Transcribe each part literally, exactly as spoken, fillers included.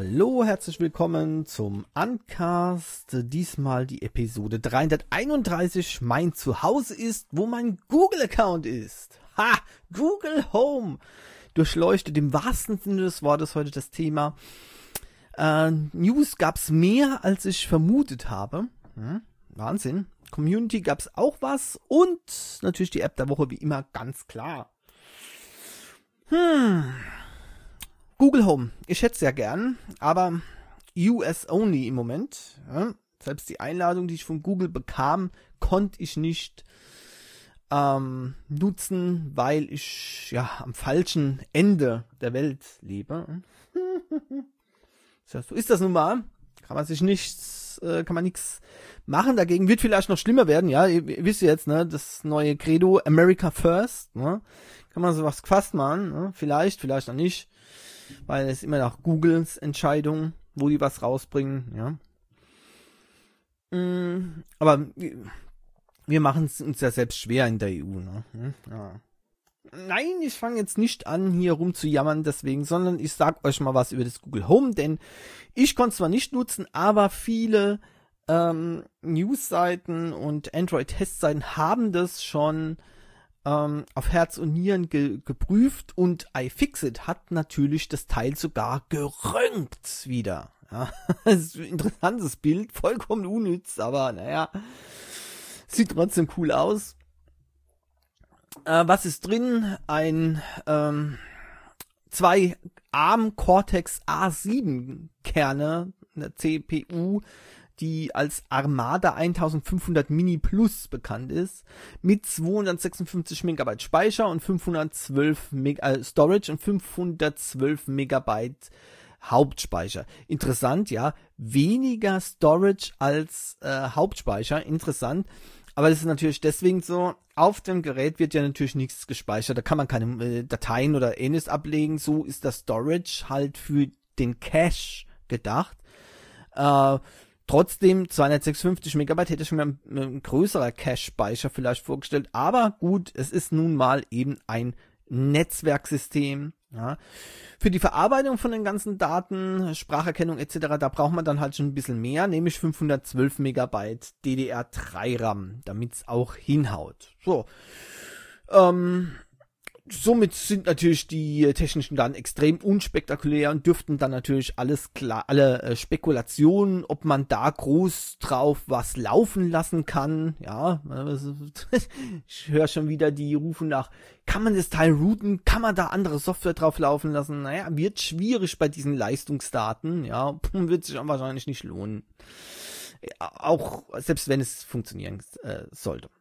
Hallo, herzlich willkommen zum Uncast. Diesmal die Episode dreihunderteinunddreißig. Mein Zuhause ist, wo mein Google-Account ist. Ha! Google Home. Durchleuchtet im wahrsten Sinne des Wortes heute das Thema. Äh, News gab's mehr, als ich vermutet habe. Hm, Wahnsinn. Community gab's auch was. Und natürlich die App der Woche, wie immer, ganz klar. Hm... Google Home, ich hätte es ja gern, aber U S only im Moment. Ja. Selbst die Einladung, die ich von Google bekam, konnte ich nicht ähm, nutzen, weil ich ja am falschen Ende der Welt lebe. So ist das nun mal. Kann man sich nichts, äh, kann man nichts machen. Dagegen wird vielleicht noch schlimmer werden. Ja, ihr, ihr wisst jetzt, ne, das neue Credo America First. Ne? Kann man sowas gefasst machen. Ne? Vielleicht, vielleicht noch nicht. Weil es immer nach Googles Entscheidung, wo die was rausbringen, ja. Mm, aber wir machen es uns ja selbst schwer in der E U, ne? Ja. Nein, ich fange jetzt nicht an, hier rumzujammern deswegen, sondern ich sag euch mal was über das Google Home, denn ich konnte es zwar nicht nutzen, aber viele ähm, News-Seiten und Android-Testseiten haben das schon Ähm, auf Herz und Nieren ge- geprüft und iFixit hat natürlich das Teil sogar geröntgt wieder. Ja, das ist ein interessantes Bild, vollkommen unnütz, aber naja, sieht trotzdem cool aus. Äh, was ist drin? Ein ähm, zwei ARM Cortex A sieben Kerne, eine C P U, die als Armada eintausendfünfhundert Mini Plus bekannt ist, mit zweihundertsechsundfünfzig Megabyte Speicher und fünfhundertzwölf Meg- äh, Storage und fünfhundertzwölf Megabyte Hauptspeicher. Interessant, ja, weniger Storage als äh, Hauptspeicher, interessant, aber das ist natürlich deswegen so, auf dem Gerät wird ja natürlich nichts gespeichert, da kann man keine äh, Dateien oder ähnliches ablegen, so ist das Storage halt für den Cache gedacht. Äh, Trotzdem, zweihundertsechsundfünfzig Megabyte hätte ich mir ein, ein größerer Cache-Speicher vielleicht vorgestellt. Aber gut, es ist nun mal eben ein Netzwerksystem. Ja. Für die Verarbeitung von den ganzen Daten, Spracherkennung et cetera, da braucht man dann halt schon ein bisschen mehr, nämlich fünfhundertzwölf Megabyte D D R drei RAM, damit es auch hinhaut. So, ähm... Somit sind natürlich die technischen Daten extrem unspektakulär und dürften dann natürlich alles klar, alle äh, Spekulationen, ob man da groß drauf was laufen lassen kann. Ja, ich höre schon wieder die rufen nach, kann man das Teil routen, kann man da andere Software drauf laufen lassen? Naja, wird schwierig bei diesen Leistungsdaten, ja, wird sich auch wahrscheinlich nicht lohnen. Auch selbst wenn es funktionieren äh, sollte.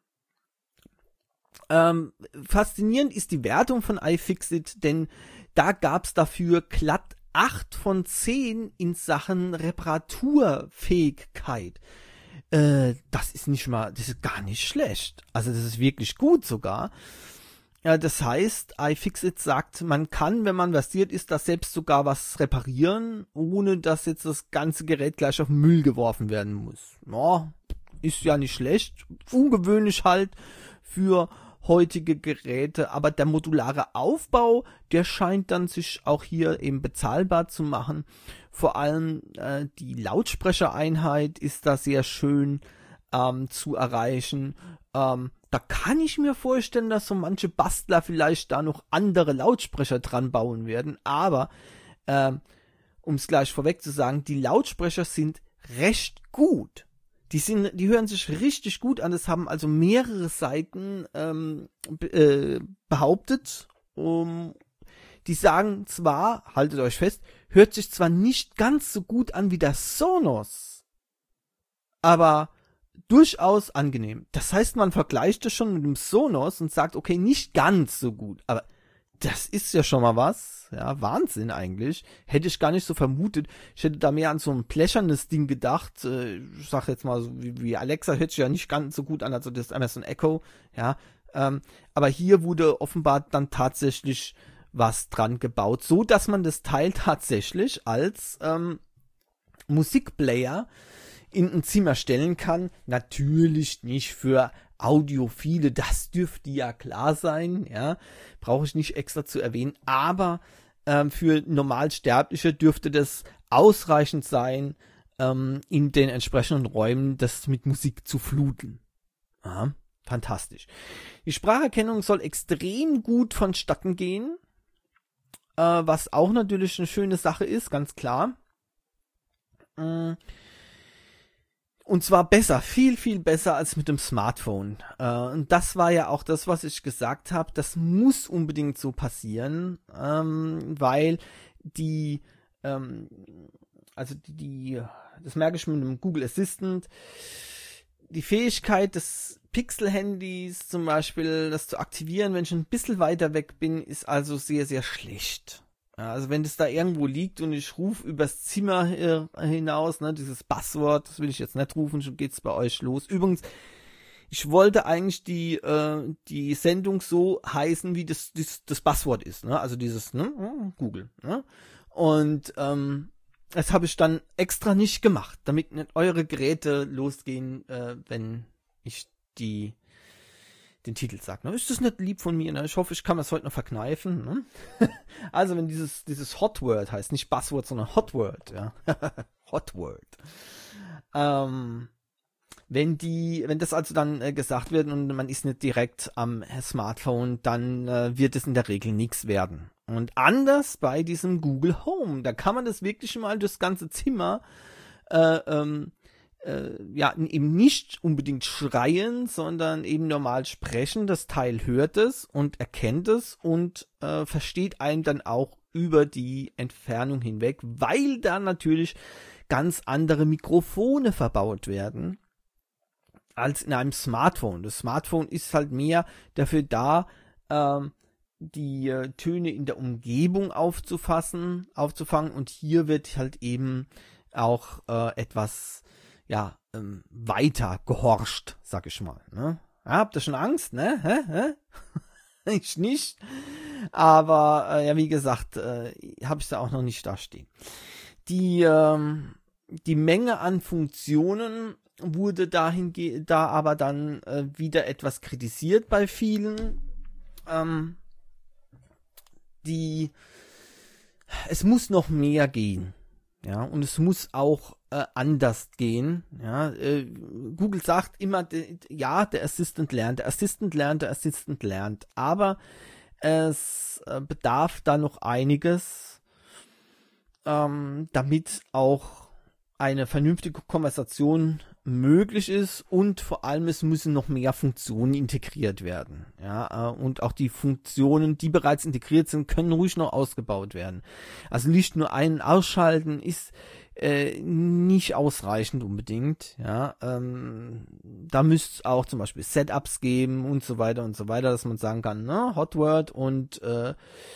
Ähm, faszinierend ist die Wertung von iFixit, denn da gab's dafür glatt acht von zehn in Sachen Reparaturfähigkeit. Äh, das ist nicht mal, das ist gar nicht schlecht. Also das ist wirklich gut sogar. Ja, das heißt, iFixit sagt, man kann, wenn man versiert ist, das selbst sogar was reparieren, ohne dass jetzt das ganze Gerät gleich auf Müll geworfen werden muss. Ja, ist ja nicht schlecht. Ungewöhnlich halt für heutige Geräte, aber der modulare Aufbau, der scheint dann sich auch hier eben bezahlbar zu machen. Vor allem äh, die Lautsprechereinheit ist da sehr schön ähm, zu erreichen. Ähm, da kann ich mir vorstellen, dass so manche Bastler vielleicht da noch andere Lautsprecher dran bauen werden, aber äh, um es gleich vorweg zu sagen, die Lautsprecher sind recht gut. Die sind, die hören sich richtig gut an. Das haben also mehrere Seiten ähm, be- äh, behauptet. Um, die sagen zwar, haltet euch fest, hört sich zwar nicht ganz so gut an wie der Sonos, aber durchaus angenehm. Das heißt, man vergleicht es schon mit dem Sonos und sagt, okay, nicht ganz so gut, aber das ist ja schon mal was. Ja, Wahnsinn eigentlich. Hätte ich gar nicht so vermutet. Ich hätte da mehr an so ein plächernes Ding gedacht. Ich sag jetzt mal, so wie, wie Alexa hört sich ja nicht ganz so gut an, also das Amazon Echo. Ja, ähm, aber hier wurde offenbar dann tatsächlich was dran gebaut, so dass man das Teil tatsächlich als ähm, Musikplayer in ein Zimmer stellen kann. Natürlich nicht für Audiophile, das dürfte ja klar sein, ja, brauche ich nicht extra zu erwähnen, aber ähm, für Normalsterbliche dürfte das ausreichend sein, ähm, in den entsprechenden Räumen das mit Musik zu fluten. Aha, fantastisch. Die Spracherkennung soll extrem gut vonstatten gehen, äh, was auch natürlich eine schöne Sache ist, ganz klar. Äh, Und zwar besser, viel, viel besser als mit dem Smartphone. Äh, und das war ja auch das, was ich gesagt habe. Das muss unbedingt so passieren, ähm, weil die, ähm, also die, die, das merke ich mit dem Google Assistant, die Fähigkeit des Pixel-Handys zum Beispiel, das zu aktivieren, wenn ich ein bisschen weiter weg bin, ist also sehr, sehr schlecht. Ja, also wenn das da irgendwo liegt und ich rufe übers Zimmer äh, hinaus, ne, dieses Passwort, das will ich jetzt nicht rufen, schon geht's bei euch los. Übrigens, ich wollte eigentlich die äh, die Sendung so heißen, wie das das, das Passwort ist, ne, also dieses ne, Google, ne, und ähm, das habe ich dann extra nicht gemacht, damit nicht eure Geräte losgehen, äh, wenn ich die den Titel sagt. Ne? Ist das nicht lieb von mir? Ne? Ich hoffe, ich kann das heute noch verkneifen. Ne? Also wenn dieses dieses Hot Word heißt, nicht Buzzword, sondern Hot Word, ja. Hot Word. Ähm, wenn die, wenn das also dann äh, gesagt wird und man ist nicht direkt am Smartphone, dann äh, wird es in der Regel nichts werden. Und anders bei diesem Google Home, da kann man das wirklich mal durchs ganze Zimmer äh, ähm, Äh, ja, eben nicht unbedingt schreien, sondern eben normal sprechen. Das Teil hört es und erkennt es und äh, versteht einen dann auch über die Entfernung hinweg, weil da natürlich ganz andere Mikrofone verbaut werden als in einem Smartphone. Das Smartphone ist halt mehr dafür da, ähm, die äh, Töne in der Umgebung aufzufassen, aufzufangen, und hier wird halt eben auch äh, etwas ja, ähm, weiter gehorcht, sag ich mal. Ne? Ja, habt ihr schon Angst, ne? Hä? Hä? Ich nicht. Aber äh, ja, wie gesagt, äh, habe ich da auch noch nicht da stehen. Die, ähm, die Menge an Funktionen wurde dahin da aber dann äh, wieder etwas kritisiert bei vielen. Ähm, die, es muss noch mehr gehen. Ja, und es muss auch äh, anders gehen. Ja, äh, Google sagt immer, de, ja, der Assistant lernt, der Assistant lernt, der Assistant lernt. Aber es äh, bedarf da noch einiges, ähm, damit auch eine vernünftige Konversation möglich ist, und vor allem es müssen noch mehr Funktionen integriert werden. Ja, äh, und auch die Funktionen, die bereits integriert sind, können ruhig noch ausgebaut werden. Also nicht nur ein Ausschalten ist äh, nicht ausreichend unbedingt. Ja, ähm, da müsste es auch zum Beispiel Setups geben und so weiter und so weiter, dass man sagen kann, ne, Hot Word und äh,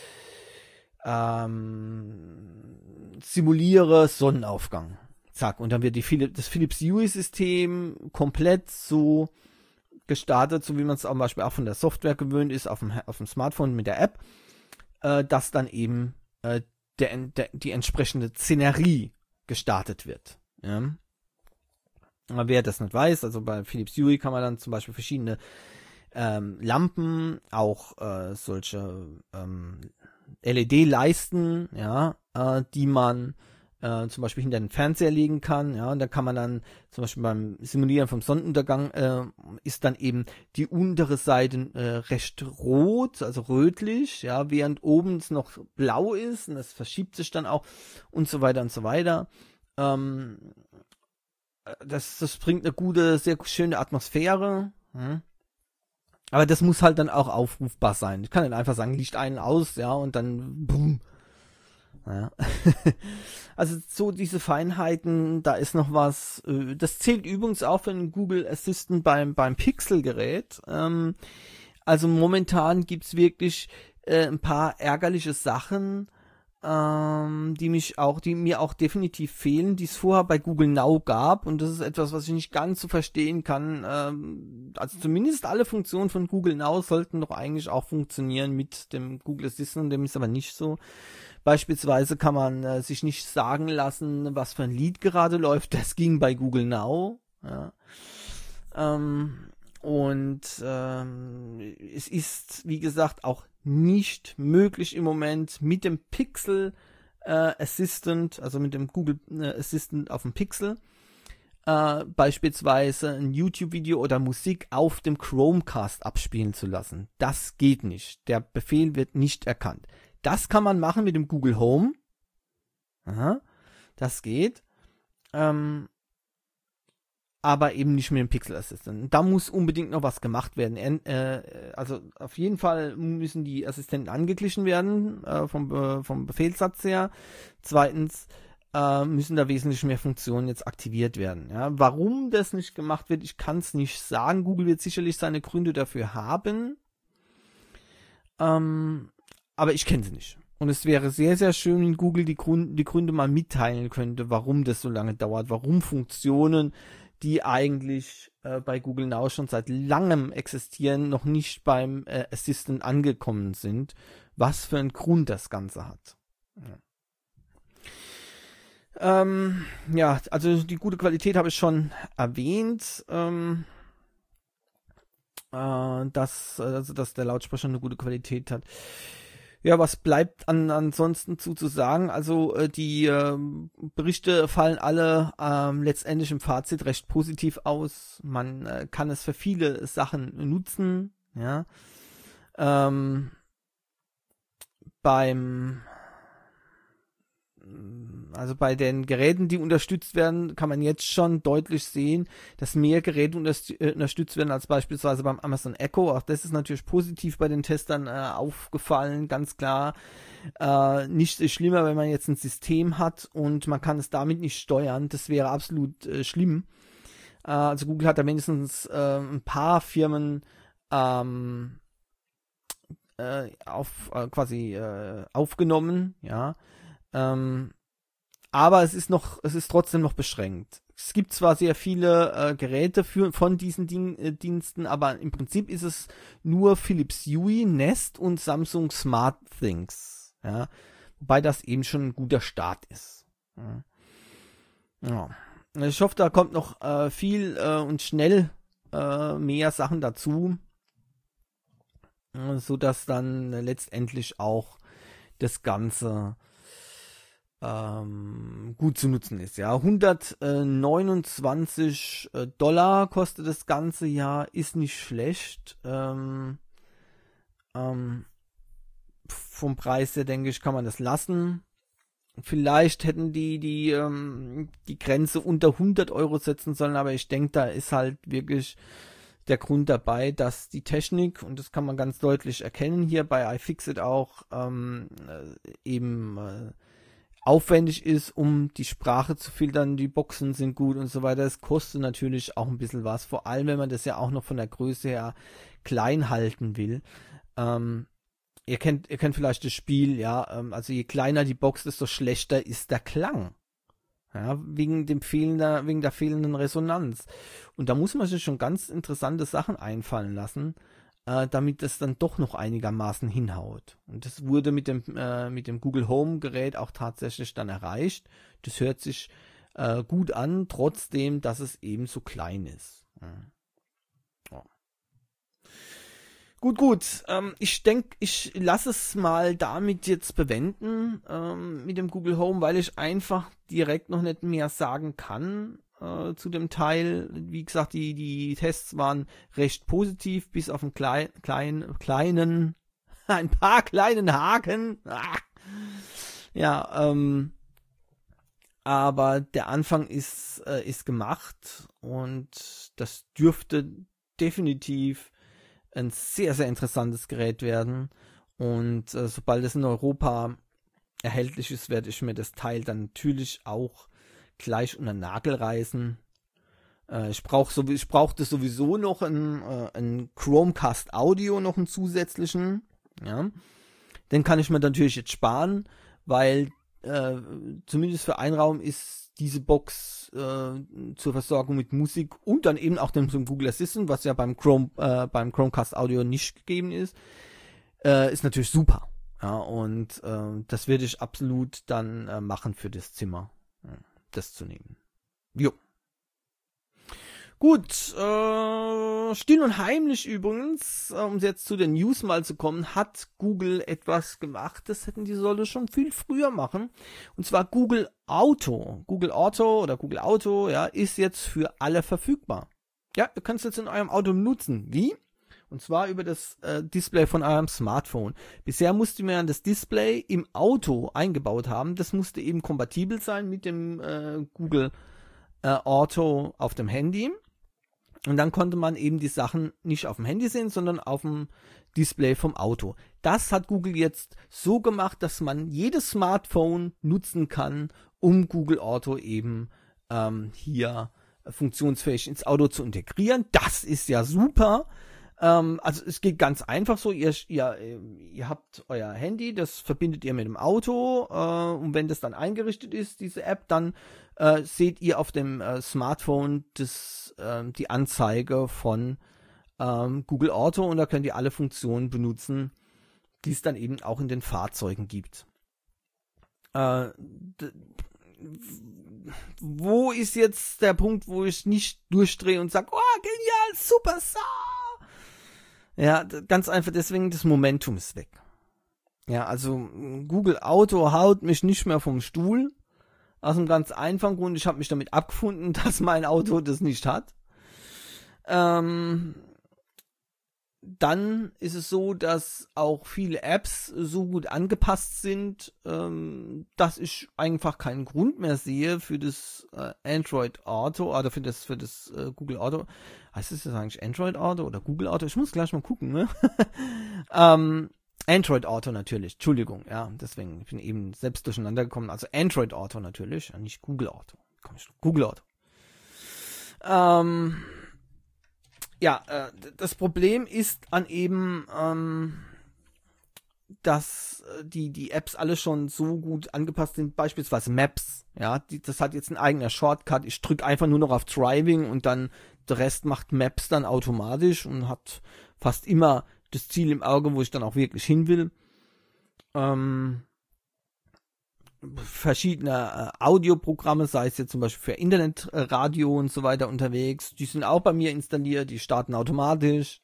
ähm, simuliere Sonnenaufgang. Zack, und dann wird die Philips, das Philips Hue-System komplett so gestartet, so wie man es zum Beispiel auch von der Software gewöhnt ist, auf dem, auf dem Smartphone mit der App, äh, dass dann eben äh, der, der, die entsprechende Szenerie gestartet wird. Ja? Wer das nicht weiß, also bei Philips Hue kann man dann zum Beispiel verschiedene ähm, Lampen, auch äh, solche ähm, L E D-Leisten, ja, äh, die man Äh, zum Beispiel hinter den Fernseher legen kann, ja, und da kann man dann zum Beispiel beim Simulieren vom Sonnenuntergang äh, ist dann eben die untere Seite äh, recht rot, also rötlich, ja, während oben es noch blau ist, und das verschiebt sich dann auch und so weiter und so weiter. Ähm, das, das bringt eine gute, sehr schöne Atmosphäre, hm? Aber das muss halt dann auch aufrufbar sein. Ich kann dann einfach sagen, Licht ein, aus, ja, und dann boom. Ja. Also so diese Feinheiten, da ist noch was, das zählt übrigens auch für den Google Assistant beim, beim Pixel-Gerät. Ähm, also momentan gibt's wirklich äh, ein paar ärgerliche Sachen, ähm, die mich auch, die mir auch definitiv fehlen, die es vorher bei Google Now gab, und das ist etwas, was ich nicht ganz so verstehen kann. Ähm, also zumindest alle Funktionen von Google Now sollten doch eigentlich auch funktionieren mit dem Google Assistant, dem ist aber nicht so. Beispielsweise kann man äh, sich nicht sagen lassen, was für ein Lied gerade läuft. Das ging bei Google Now. Ja. Ähm, Und ähm, es ist, wie gesagt, auch nicht möglich im Moment mit dem Pixel äh, Assistant, also mit dem Google äh, Assistant auf dem Pixel, äh, beispielsweise ein YouTube-Video oder Musik auf dem Chromecast abspielen zu lassen. Das geht nicht. Der Befehl wird nicht erkannt. Das kann man machen mit dem Google Home. Aha, das geht. Ähm, aber eben nicht mit dem Pixel Assistant. Da muss unbedingt noch was gemacht werden. Äh, also auf jeden Fall müssen die Assistenten angeglichen werden, äh, vom, äh, vom Befehlssatz her. Zweitens äh, müssen da wesentlich mehr Funktionen jetzt aktiviert werden. Ja? Warum das nicht gemacht wird, ich kann es nicht sagen. Google wird sicherlich seine Gründe dafür haben. Ähm, aber ich kenne sie nicht. Und es wäre sehr, sehr schön, wenn Google die Gründe, die Gründe mal mitteilen könnte, warum das so lange dauert, warum Funktionen, die eigentlich äh, bei Google Now schon seit langem existieren, noch nicht beim äh, Assistant angekommen sind, was für einen Grund das Ganze hat. Ja, ähm, ja also die gute Qualität habe ich schon erwähnt, ähm, äh, dass, also, dass der Lautsprecher eine gute Qualität hat. Ja, was bleibt an, ansonsten zu, zu sagen? Also äh, die äh, Berichte fallen alle äh, letztendlich im Fazit recht positiv aus. Man äh, kann es für viele Sachen nutzen. Ja, ähm, beim Also bei den Geräten, die unterstützt werden, kann man jetzt schon deutlich sehen, dass mehr Geräte unterstützt werden als beispielsweise beim Amazon Echo. Auch das ist natürlich positiv bei den Testern äh, aufgefallen, ganz klar. Äh, nicht schlimmer, wenn man jetzt ein System hat und man kann es damit nicht steuern. Das wäre absolut äh, schlimm. Äh, also Google hat da mindestens äh, ein paar Firmen ähm, äh, auf äh, quasi äh, aufgenommen, ja. Ähm, aber es ist noch, es ist trotzdem noch beschränkt. Es gibt zwar sehr viele äh, Geräte für, von diesen Ding, äh, Diensten, aber im Prinzip ist es nur Philips Hue, Nest und Samsung SmartThings. Ja, wobei das eben schon ein guter Start ist. Ja. Ja. Ich hoffe, da kommt noch äh, viel äh, und schnell äh, mehr Sachen dazu, äh, so dass dann äh, letztendlich auch das Ganze Ähm, gut zu nutzen ist. Ja, hundertneunundzwanzig Dollar kostet das ganze Jahr, ist nicht schlecht. Ähm, ähm, vom Preis her, denke ich, kann man das lassen. Vielleicht hätten die die ähm, die Grenze unter hundert Euro setzen sollen, aber ich denke, da ist halt wirklich der Grund dabei, dass die Technik, und das kann man ganz deutlich erkennen hier bei iFixit auch, ähm, eben äh, aufwendig ist, um die Sprache zu filtern, die Boxen sind gut und so weiter. Es kostet natürlich auch ein bisschen was, vor allem wenn man das ja auch noch von der Größe her klein halten will. Ähm, ihr kennt, ihr kennt vielleicht das Spiel, ja, ähm, also je kleiner die Box, desto schlechter ist der Klang. Ja, wegen dem fehlender, wegen der fehlenden Resonanz. Und da muss man sich schon ganz interessante Sachen einfallen lassen, Äh, damit es dann doch noch einigermaßen hinhaut. Und das wurde mit dem äh, mit dem Google Home Gerät auch tatsächlich dann erreicht. Das hört sich äh, gut an, trotzdem, dass es eben so klein ist. Ja. Ja. Gut, gut. Ähm, ich denke, ich lasse es mal damit jetzt bewenden ähm, mit dem Google Home, weil ich einfach direkt noch nicht mehr sagen kann zu dem Teil. Wie gesagt, die, die Tests waren recht positiv, bis auf einen klein, klein, kleinen, ein paar kleinen Haken. Ah. Ja, ähm, aber der Anfang ist, äh, ist gemacht und das dürfte definitiv ein sehr, sehr interessantes Gerät werden. Und äh, sobald es in Europa erhältlich ist, werde ich mir das Teil dann natürlich auch gleich unter den Nagel reißen. Äh, ich brauche so, ich brauchte sowieso noch einen, äh, einen Chromecast Audio, noch einen zusätzlichen. Ja. Den kann ich mir natürlich jetzt sparen, weil äh, zumindest für einen Raum ist diese Box äh, zur Versorgung mit Musik und dann eben auch dem Google Assistant, was ja beim Chrome, äh, beim Chromecast Audio nicht gegeben ist, äh, ist natürlich super. Ja, und äh, das werde ich absolut dann äh, machen für das Zimmer. Ja. Das zu nehmen. Jo. Gut, äh, still und heimlich übrigens, äh, um jetzt zu den News mal zu kommen, hat Google etwas gemacht, das hätten die Leute schon viel früher machen. Und zwar Google Auto. Google Auto oder Google Auto, ja, ist jetzt für alle verfügbar. Ja, ihr könnt es jetzt in eurem Auto nutzen. Wie? Und zwar über das äh, Display von eurem Smartphone. Bisher musste man das Display im Auto eingebaut haben. Das musste eben kompatibel sein mit dem äh, Google äh, Auto auf dem Handy. Und dann konnte man eben die Sachen nicht auf dem Handy sehen, sondern auf dem Display vom Auto. Das hat Google jetzt so gemacht, dass man jedes Smartphone nutzen kann, um Google Auto eben ähm, hier funktionsfähig ins Auto zu integrieren. Das ist ja super. Ähm, also es geht ganz einfach so. Ihr, ihr, ihr habt euer Handy, das verbindet ihr mit dem Auto äh, und wenn das dann eingerichtet ist, diese App, dann äh, seht ihr auf dem äh, Smartphone das, äh, die Anzeige von ähm, Google Auto und da könnt ihr alle Funktionen benutzen, die es dann eben auch in den Fahrzeugen gibt. Äh, wo ist jetzt der Punkt, wo ich nicht durchdrehe und sage, oh, genial, super, so. Ja, ganz einfach deswegen, das Momentum ist weg. Ja, also Google Auto haut mich nicht mehr vom Stuhl. Aus einem ganz einfachen Grund, ich habe mich damit abgefunden, dass mein Auto das nicht hat. Ähm, dann ist es so, dass auch viele Apps so gut angepasst sind, ähm, dass ich einfach keinen Grund mehr sehe für das äh, Android Auto oder für das für das äh, Google Auto. Heißt es jetzt eigentlich Android Auto oder Google Auto? Ich muss gleich mal gucken, ne? ähm, Android Auto natürlich, Entschuldigung, ja, deswegen, ich bin eben selbst durcheinander gekommen. Also Android Auto natürlich, nicht Google Auto. Komm ich, Google Auto. Ähm, ja, äh, das Problem ist an eben, ähm, dass die die Apps alle schon so gut angepasst sind, beispielsweise Maps, ja, die, das hat jetzt ein eigener Shortcut. Ich drücke einfach nur noch auf Driving und dann der Rest macht Maps dann automatisch und hat fast immer das Ziel im Auge, wo ich dann auch wirklich hin will. Ähm, verschiedene äh, Audioprogramme, sei es jetzt zum Beispiel für Internetradio äh, und so weiter unterwegs, die sind auch bei mir installiert, die starten automatisch.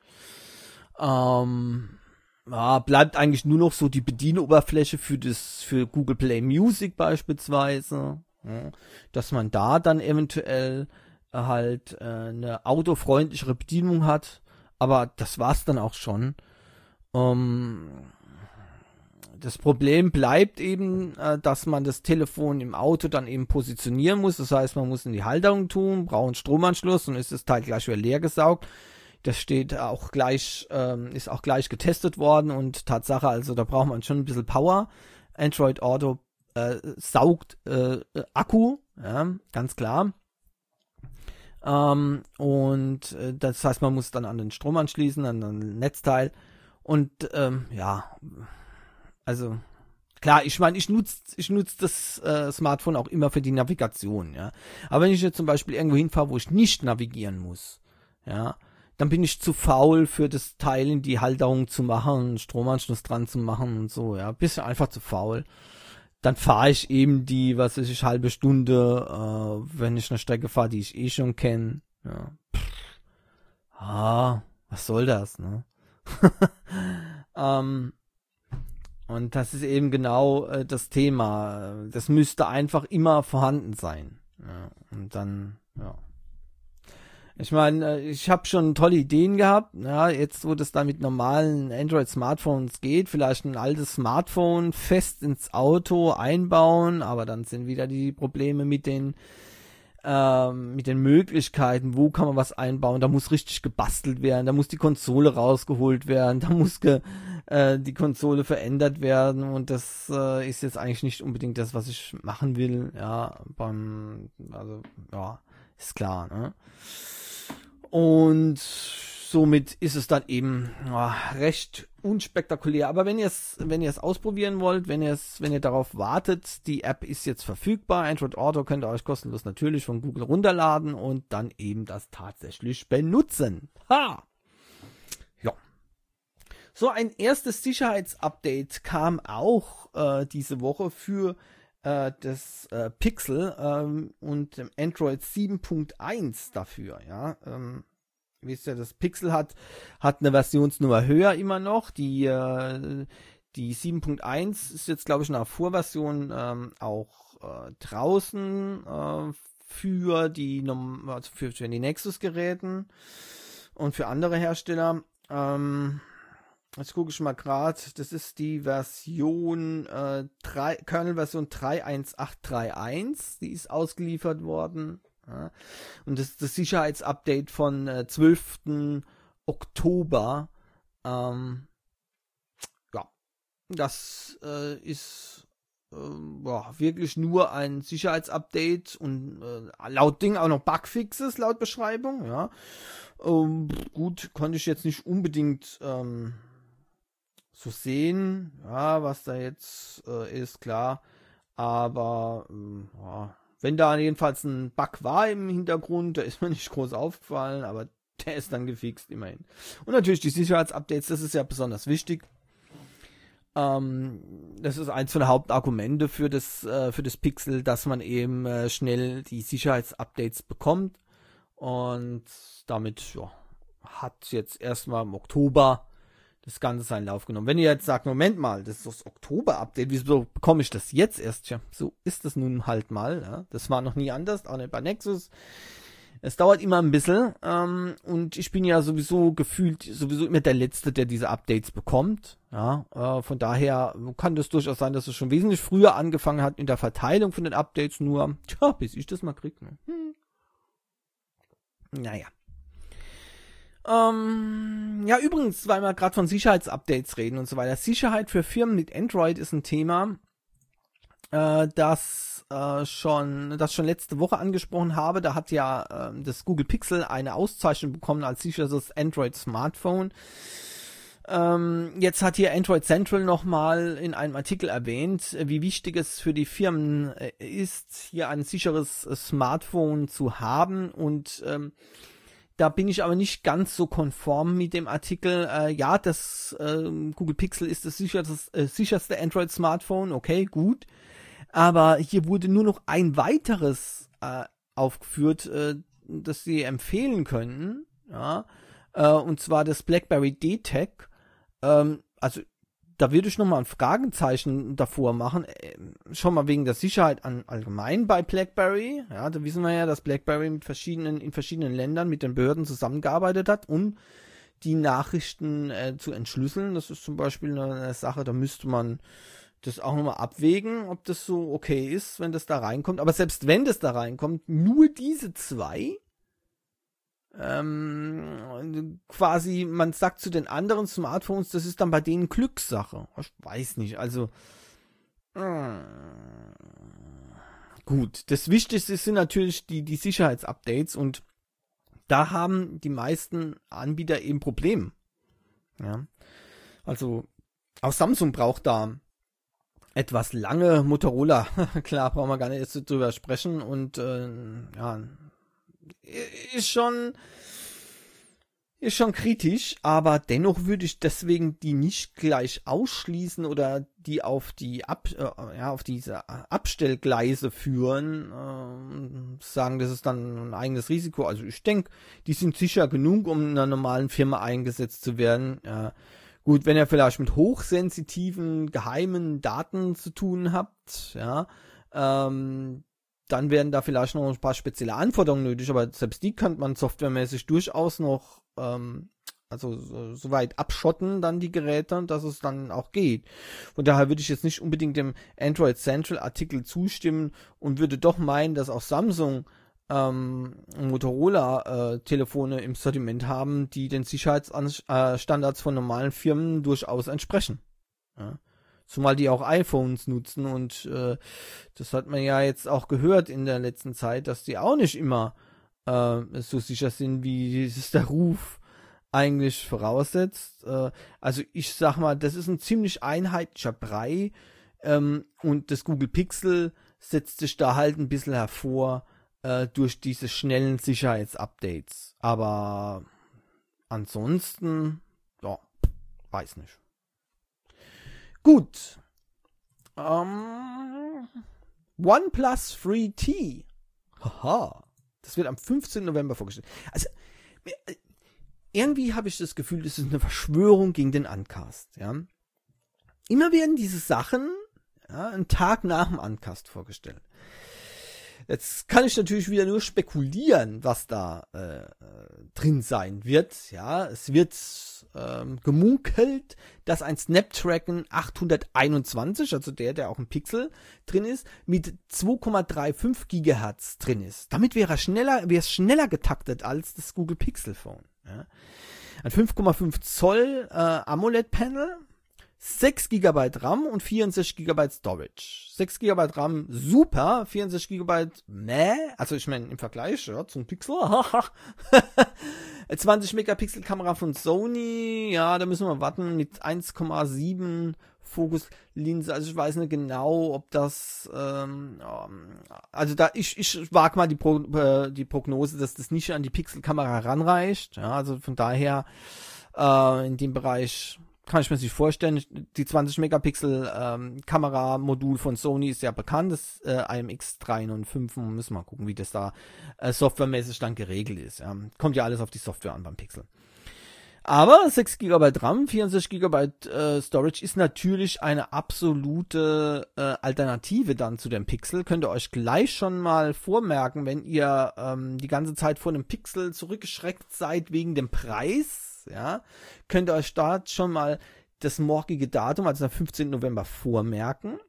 Ähm, ja, bleibt eigentlich nur noch so die Bedienoberfläche für das für Google Play Music beispielsweise, ja, dass man da dann eventuell äh, halt äh, eine autofreundlichere Bedienung hat. Aber das war's dann auch schon. Um, das Problem bleibt eben, äh, dass man das Telefon im Auto dann eben positionieren muss. Das heißt, man muss in die Halterung tun, braucht einen Stromanschluss und ist das Teil gleich wieder leer gesaugt. Das steht auch gleich, ähm, ist auch gleich getestet worden und Tatsache, also da braucht man schon ein bisschen Power. Android Auto äh, saugt äh, Akku, ja, ganz klar. Ähm, und äh, das heißt, man muss dann an den Strom anschließen, an ein Netzteil. Und ähm, ja, also klar, ich meine, ich nutze ich nutz das äh, Smartphone auch immer für die Navigation, ja. Aber wenn ich jetzt zum Beispiel irgendwo hinfahre, wo ich nicht navigieren muss, ja, dann bin ich zu faul für das Teil in die Halterung zu machen, einen Stromanschluss dran zu machen und so, ja. Bisschen einfach zu faul. Dann fahre ich eben die, was weiß ich, halbe Stunde, äh, wenn ich eine Strecke fahre, die ich eh schon kenne. Ja. Ah, was soll das, ne? ähm, und das ist eben genau äh, das Thema. Das müsste einfach immer vorhanden sein. Ja, und dann, ja. Ich meine, ich habe schon tolle Ideen gehabt, ja, jetzt wo das da mit normalen Android-Smartphones geht, vielleicht ein altes Smartphone fest ins Auto einbauen, aber dann sind wieder die Probleme mit den ähm, mit den Möglichkeiten, wo kann man was einbauen, da muss richtig gebastelt werden, da muss die Konsole rausgeholt werden, da muss ge, äh, die Konsole verändert werden und das äh, ist jetzt eigentlich nicht unbedingt das, was ich machen will, ja, beim, also, ja, ist klar, ne? Und somit ist es dann eben oh, recht unspektakulär. Aber wenn ihr es, wenn ihr es ausprobieren wollt, wenn ihr es, wenn ihr darauf wartet, die App ist jetzt verfügbar. Android Auto könnt ihr euch kostenlos natürlich von Google runterladen und dann eben das tatsächlich benutzen. Ha! Ja. So ein erstes Sicherheitsupdate kam auch äh, diese Woche für äh, das äh, Pixel ähm, und dem Android sieben Punkt eins dafür, ja. Ähm, wisst ihr, das Pixel hat, hat eine Versionsnummer höher immer noch. Die, äh, die sieben Punkt eins ist jetzt, glaube ich, eine Vorversion ähm, auch äh, draußen äh, für die, also für, für die Nexus-Geräten und für andere Hersteller. Ähm, jetzt gucke ich mal gerade, das ist die Version, äh, drei, Kernel-Version drei Punkt eins acht drei eins, die ist ausgeliefert worden. Ja. Und das ist das Sicherheitsupdate von äh, zwölften Oktober. Ähm, ja, das äh, ist äh, ja, wirklich nur ein Sicherheitsupdate und äh, laut Ding auch noch Bugfixes, laut Beschreibung. Ja. Ähm, gut, konnte ich jetzt nicht unbedingt ähm, so sehen, ja, was da jetzt äh, ist, klar. Aber ähm, ja. Wenn da jedenfalls ein Bug war im Hintergrund, der ist mir nicht groß aufgefallen, aber der ist dann gefixt, immerhin. Und natürlich die Sicherheitsupdates, das ist ja besonders wichtig. Ähm, das ist eins von den Hauptargumente für das, äh, für das Pixel, dass man eben äh, schnell die Sicherheitsupdates bekommt. Und damit ja, hat jetzt erstmal im Oktober das Ganze seinen Lauf genommen. Wenn ihr jetzt sagt, Moment mal, das ist das Oktober-Update, wieso bekomme ich das jetzt erst? Ja, so ist es nun halt mal. Ja. Das war noch nie anders, auch nicht bei Nexus. Es dauert immer ein bisschen ähm, und ich bin ja sowieso gefühlt sowieso immer der Letzte, der diese Updates bekommt. Ja, äh, von daher kann das durchaus sein, dass es schon wesentlich früher angefangen hat in der Verteilung von den Updates, nur, tja, bis ich das mal kriege. Ne? Hm. Naja. Ähm, ja, übrigens, weil wir gerade von Sicherheitsupdates reden und so weiter. Sicherheit für Firmen mit Android ist ein Thema, äh, das äh, schon, das schon letzte Woche angesprochen habe. Da hat ja äh, das Google Pixel eine Auszeichnung bekommen als sicherstes Android-Smartphone. Ähm, jetzt hat hier Android Central nochmal in einem Artikel erwähnt, wie wichtig es für die Firmen äh, ist, hier ein sicheres äh, Smartphone zu haben und ähm, da bin ich aber nicht ganz so konform mit dem Artikel. Äh, ja, das äh, Google Pixel ist das sicherste, äh, sicherste Android-Smartphone. Okay, gut. Aber hier wurde nur noch ein weiteres äh, aufgeführt, äh, das sie empfehlen könnten. Ja, äh, und zwar das BlackBerry D-Tech. Ähm, also da würde ich nochmal ein Fragezeichen davor machen, äh, schon mal wegen der Sicherheit an, allgemein bei BlackBerry. Ja, da wissen wir ja, dass BlackBerry mit verschiedenen, in verschiedenen Ländern mit den Behörden zusammengearbeitet hat, um die Nachrichten äh, zu entschlüsseln. Das ist zum Beispiel eine, eine Sache, da müsste man das auch nochmal abwägen, ob das so okay ist, wenn das da reinkommt. Aber selbst wenn das da reinkommt, nur diese zwei, Ähm, quasi, man sagt zu den anderen Smartphones, das ist dann bei denen Glückssache. Ich weiß nicht, also äh, gut. Das Wichtigste sind natürlich die, die Sicherheitsupdates und da haben die meisten Anbieter eben Probleme. Ja. Also auch Samsung braucht da etwas lange, Motorola, klar, brauchen wir gar nicht jetzt drüber sprechen und äh, ja, ist schon ist schon kritisch, aber dennoch würde ich deswegen die nicht gleich ausschließen oder die auf die Ab, äh, ja, auf diese Abstellgleise führen, äh, sagen, das ist dann ein eigenes Risiko. Also ich denke, die sind sicher genug, um in einer normalen Firma eingesetzt zu werden. Äh, gut, wenn ihr vielleicht mit hochsensitiven, geheimen Daten zu tun habt, ja, ähm, dann werden da vielleicht noch ein paar spezielle Anforderungen nötig, aber selbst die könnte man softwaremäßig durchaus noch ähm, also so, so weit abschotten, dann die Geräte, dass es dann auch geht. Von daher würde ich jetzt nicht unbedingt dem Android Central Artikel zustimmen und würde doch meinen, dass auch Samsung ähm, Motorola äh, Telefone im Sortiment haben, die den Sicherheitsstandards von normalen Firmen durchaus entsprechen. Ja. Zumal die auch iPhones nutzen und äh, das hat man ja jetzt auch gehört in der letzten Zeit, dass die auch nicht immer äh, so sicher sind, wie es der Ruf eigentlich voraussetzt. Äh, also ich sag mal, das ist ein ziemlich einheitlicher Brei ähm, und das Google Pixel setzt sich da halt ein bisschen hervor äh, durch diese schnellen Sicherheitsupdates. Aber ansonsten, ja, weiß nicht. Gut. Ähm, OnePlus Three T. Haha. Das wird am fünfzehnten November vorgestellt. Also, irgendwie habe ich das Gefühl, das ist eine Verschwörung gegen den Uncast, ja. Immer werden diese Sachen, ja, einen Tag nach dem Uncast vorgestellt. Jetzt kann ich natürlich wieder nur spekulieren, was da äh, drin sein wird. Ja, es wird ähm, gemunkelt, dass ein Snapdragon achthunderteinundzwanzig, also der, der auch im Pixel drin ist, mit zwei Komma fünfunddreißig Gigahertz drin ist. Damit wäre er schneller, wäre es schneller getaktet als das Google Pixel Phone. Ja. Ein fünf Komma fünf Zoll äh, AMOLED-Panel, sechs Gigabyte RAM und vierundsechzig Gigabyte Storage. sechs Gigabyte RAM super, vierundsechzig Gigabyte meh, also ich meine im Vergleich ja, zum Pixel. zwanzig Megapixel Kamera von Sony, ja, da müssen wir warten mit eins Komma sieben Fokuslinse, also ich weiß nicht genau, ob das, ähm, also da, ich, ich wage mal die, Pro, äh, die Prognose, dass das nicht an die Pixel-Kamera ranreicht, ja, also von daher, äh, in dem Bereich kann ich mir nicht vorstellen. Die zwanzig Megapixel ähm, Kameramodul von Sony ist ja bekannt, das äh, I M X drei neun fünf, müssen wir mal gucken, wie das da äh, softwaremäßig dann geregelt ist. Ja. Kommt ja alles auf die Software an beim Pixel. Aber sechs Gigabyte RAM, vierundsechzig Gigabyte äh, Storage ist natürlich eine absolute äh, Alternative dann zu dem Pixel. Könnt ihr euch gleich schon mal vormerken, wenn ihr ähm, die ganze Zeit vor dem Pixel zurückgeschreckt seid wegen dem Preis. Ja, könnt ihr euch da schon mal das morgige Datum, also am fünfzehnten November, vormerken.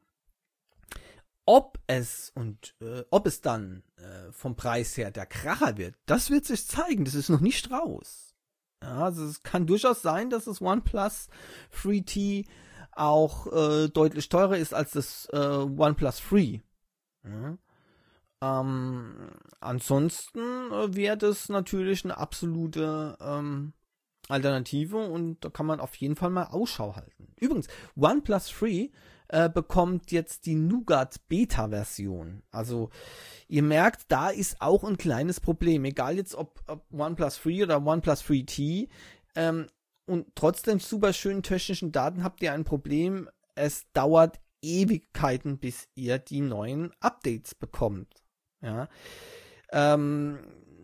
Ob es und äh, ob es dann äh, vom Preis her der Kracher wird, das wird sich zeigen. Das ist noch nicht raus. Ja, also es kann durchaus sein, dass das OnePlus Three T auch äh, deutlich teurer ist als das äh, OnePlus Three. Ja. Ähm, ansonsten äh, wäre das natürlich eine absolute ähm, Alternative und da kann man auf jeden Fall mal Ausschau halten. Übrigens, OnePlus Three äh, bekommt jetzt die Nougat Beta Version. Also ihr merkt, da ist auch ein kleines Problem. Egal jetzt ob, ob OnePlus Three oder OnePlus Three T ähm, und trotzdem super schönen technischen Daten habt ihr ein Problem. Es dauert Ewigkeiten, bis ihr die neuen Updates bekommt. Ja, ähm,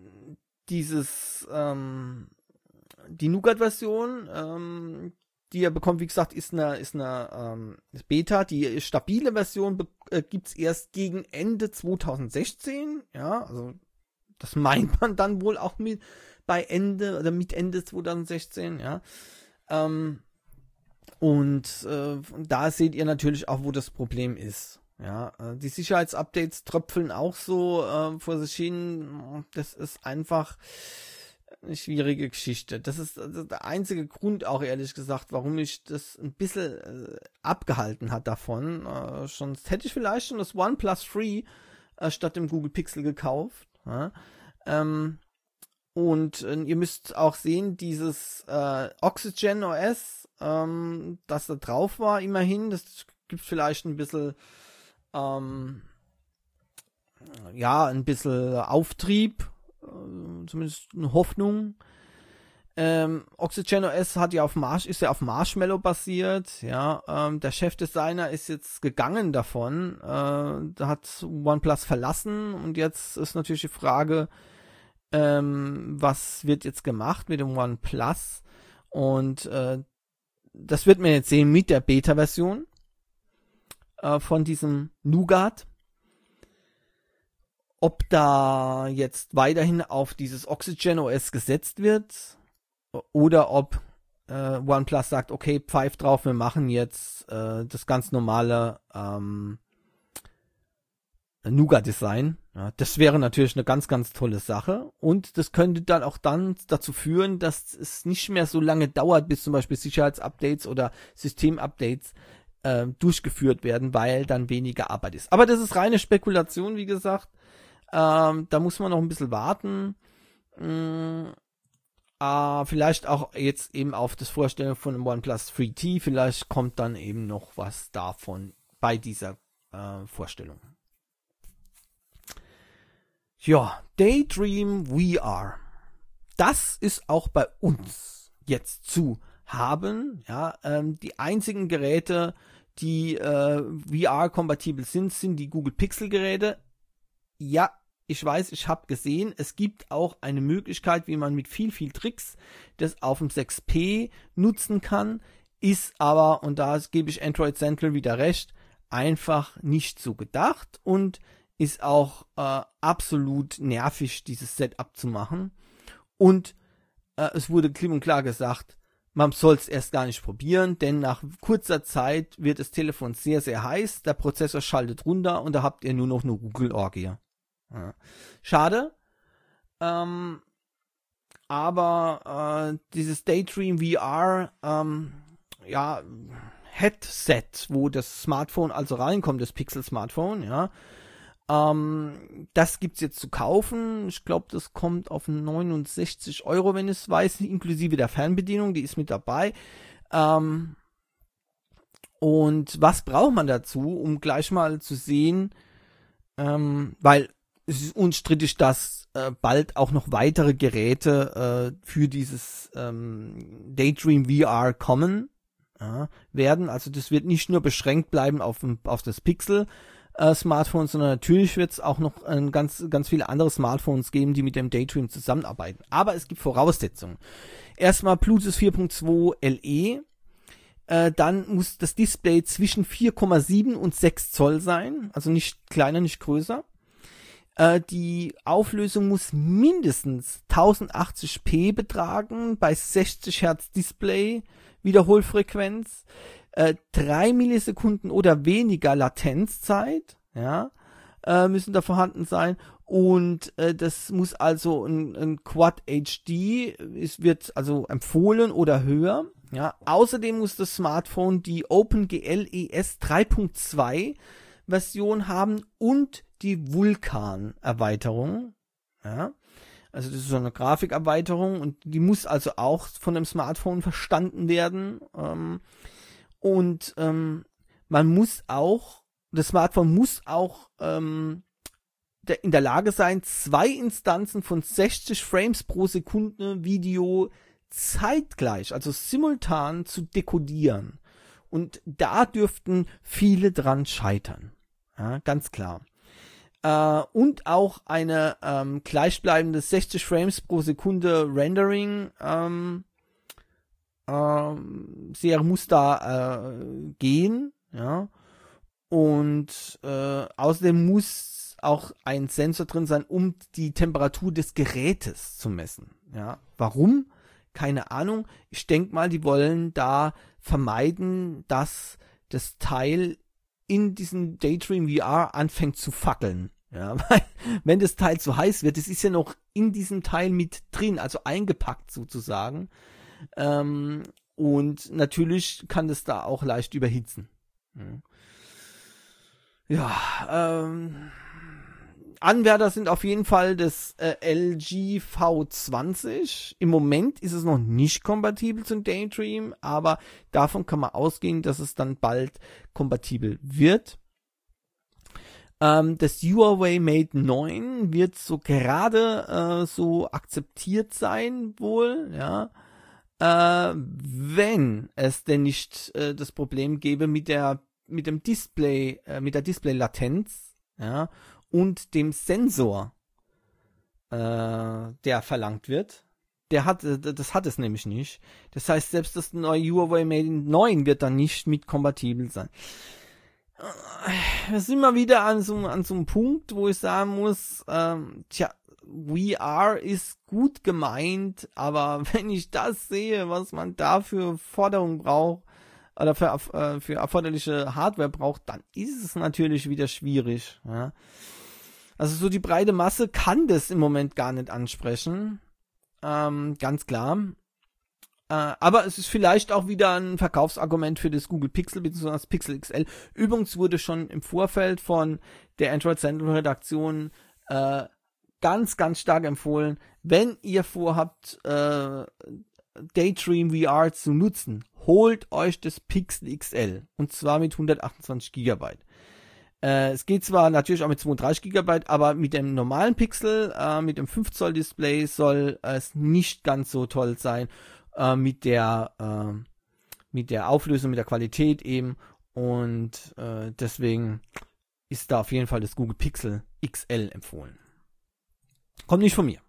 dieses ähm, die Nougat-Version, ähm, die ihr bekommt, wie gesagt, ist eine, ist eine ähm, Beta. Die stabile Version be- äh, gibt's erst gegen Ende zwanzig sechzehn. Ja, also das meint man dann wohl auch mit bei Ende oder mit Ende zwanzig sechzehn. Ja, ähm, und äh, da seht ihr natürlich auch, wo das Problem ist. Ja, äh, die Sicherheitsupdates tröpfeln auch so äh, vor sich hin. Das ist einfach eine schwierige Geschichte. Das ist also der einzige Grund auch, ehrlich gesagt, warum mich das ein bisschen äh, abgehalten hat davon. Äh, sonst hätte ich vielleicht schon das OnePlus Three äh, statt dem Google Pixel gekauft. Ja? Ähm, und äh, ihr müsst auch sehen, dieses äh, Oxygen O S, ähm, das da drauf war, immerhin, das gibt vielleicht ein bisschen ähm, ja, ein bisschen Auftrieb, zumindest eine Hoffnung. Ähm, Oxygen O S hat ja auf Marsh, ist ja auf Marshmallow basiert, ja, ähm, der Chefdesigner ist jetzt gegangen davon, äh, da hat OnePlus verlassen und jetzt ist natürlich die Frage, ähm, was wird jetzt gemacht mit dem OnePlus und äh, das wird man jetzt sehen mit der Beta-Version äh, von diesem Nougat. Ob da jetzt weiterhin auf dieses Oxygen O S gesetzt wird oder ob äh, OnePlus sagt, okay, pfeif drauf, wir machen jetzt äh, das ganz normale ähm, Nougat-Design. Ja, das wäre natürlich eine ganz, ganz tolle Sache und das könnte dann auch dann dazu führen, dass es nicht mehr so lange dauert, bis zum Beispiel Sicherheitsupdates oder Systemupdates äh, durchgeführt werden, weil dann weniger Arbeit ist. Aber das ist reine Spekulation, wie gesagt. Ähm, da muss man noch ein bisschen warten. Ähm, äh, vielleicht auch jetzt eben auf das Vorstellen von dem OnePlus Three T. Vielleicht kommt dann eben noch was davon bei dieser äh, Vorstellung. Ja, Daydream V R. Das ist auch bei uns jetzt zu haben. Ja, ähm, die einzigen Geräte, die äh, V R-kompatibel sind, sind die Google Pixel-Geräte. Ja, ich weiß, ich habe gesehen, es gibt auch eine Möglichkeit, wie man mit viel, viel Tricks das auf dem sechs P nutzen kann, ist aber, und da gebe ich Android Central wieder recht, einfach nicht so gedacht und ist auch äh, absolut nervig, dieses Setup zu machen. Und äh, es wurde klipp und klar gesagt, man soll es erst gar nicht probieren, denn nach kurzer Zeit wird das Telefon sehr, sehr heiß, der Prozessor schaltet runter und da habt ihr nur noch eine Google-Orgie. Ja. Schade. Ähm, aber äh, dieses Daydream V R ähm, ja, Headset, wo das Smartphone also reinkommt, das Pixel-Smartphone, ja, ähm, das gibt's jetzt zu kaufen. Ich glaube, das kommt auf neunundsechzig Euro, wenn ich es weiß, inklusive der Fernbedienung, die ist mit dabei. Ähm, und was braucht man dazu, um gleich mal zu sehen, ähm, weil es ist unstrittig, dass äh, bald auch noch weitere Geräte äh, für dieses ähm, Daydream V R kommen ja, werden. Also das wird nicht nur beschränkt bleiben auf, auf das Pixel äh, Smartphone, sondern natürlich wird es auch noch äh, ganz, ganz viele andere Smartphones geben, die mit dem Daydream zusammenarbeiten. Aber es gibt Voraussetzungen. Erstmal Bluetooth vier Punkt zwei L E. Äh, dann muss das Display zwischen vier Komma sieben und sechs Zoll sein. Also nicht kleiner, nicht größer. Die Auflösung muss mindestens tausendachtzig p betragen bei sechzig Hertz Display Wiederholfrequenz, äh, drei Millisekunden oder weniger Latenzzeit, ja, äh, müssen da vorhanden sein und äh, das muss also ein, ein Quad H D, es wird also empfohlen oder höher, ja. Außerdem muss das Smartphone die OpenGL E S drei Punkt zwei Version haben und die Vulkan-Erweiterung, ja, also das ist so eine Grafikerweiterung und die muss also auch von dem Smartphone verstanden werden ähm, und ähm, man muss auch, das Smartphone muss auch ähm, der, in der Lage sein, zwei Instanzen von sechzig Frames pro Sekunde Video zeitgleich, also simultan zu dekodieren und da dürften viele dran scheitern, ja, ganz klar. Uh, und auch eine ähm, gleichbleibende sechzig Frames pro Sekunde Rendering ähm, ähm, Serie muss da äh, gehen, ja, und äh, außerdem muss auch ein Sensor drin sein, um die Temperatur des Gerätes zu messen, ja. Warum? Keine Ahnung. Ich denke mal, die wollen da vermeiden, dass das Teil in diesem Daydream V R anfängt zu fackeln. Ja, weil, wenn das Teil zu heiß wird, das ist ja noch in diesem Teil mit drin, also eingepackt sozusagen. Ähm, und natürlich kann das da auch leicht überhitzen. Ja, ähm, Anwärter sind auf jeden Fall das äh, L G V zwanzig. Im Moment ist es noch nicht kompatibel zum Daydream, aber davon kann man ausgehen, dass es dann bald kompatibel wird. Ähm, das Huawei Mate neun wird so gerade äh, so akzeptiert sein wohl, ja. Äh, wenn es denn nicht äh, das Problem gäbe mit der mit dem Display, äh, mit der Display-Latenz, ja, und dem Sensor, äh, der verlangt wird. Der hat, das hat es nämlich nicht. Das heißt, selbst das neue Huawei Mate neun wird dann nicht mit kompatibel sein. Wir sind mal wieder an so, an so einem Punkt, wo ich sagen muss, ähm, tja, V R ist gut gemeint, aber wenn ich das sehe, was man da für Forderungen braucht, oder für, äh, für erforderliche Hardware braucht, dann ist es natürlich wieder schwierig. Ja. Also so die breite Masse kann das im Moment gar nicht ansprechen. Ähm, ganz klar. Äh, aber es ist vielleicht auch wieder ein Verkaufsargument für das Google Pixel bzw. das Pixel X L. Übrigens wurde schon im Vorfeld von der Android Central Redaktion äh, ganz, ganz stark empfohlen, wenn ihr vorhabt, äh, Daydream V R zu nutzen, holt euch das Pixel X L und zwar mit hundertachtundzwanzig Gigabyte. Äh, es geht zwar natürlich auch mit zweiunddreißig Gigabyte, aber mit dem normalen Pixel, äh, mit dem fünf Zoll Display soll es nicht ganz so toll sein, äh, mit der äh, mit der Auflösung, mit der Qualität eben Und äh, deswegen ist da auf jeden Fall das Google Pixel X L empfohlen. Kommt nicht von mir.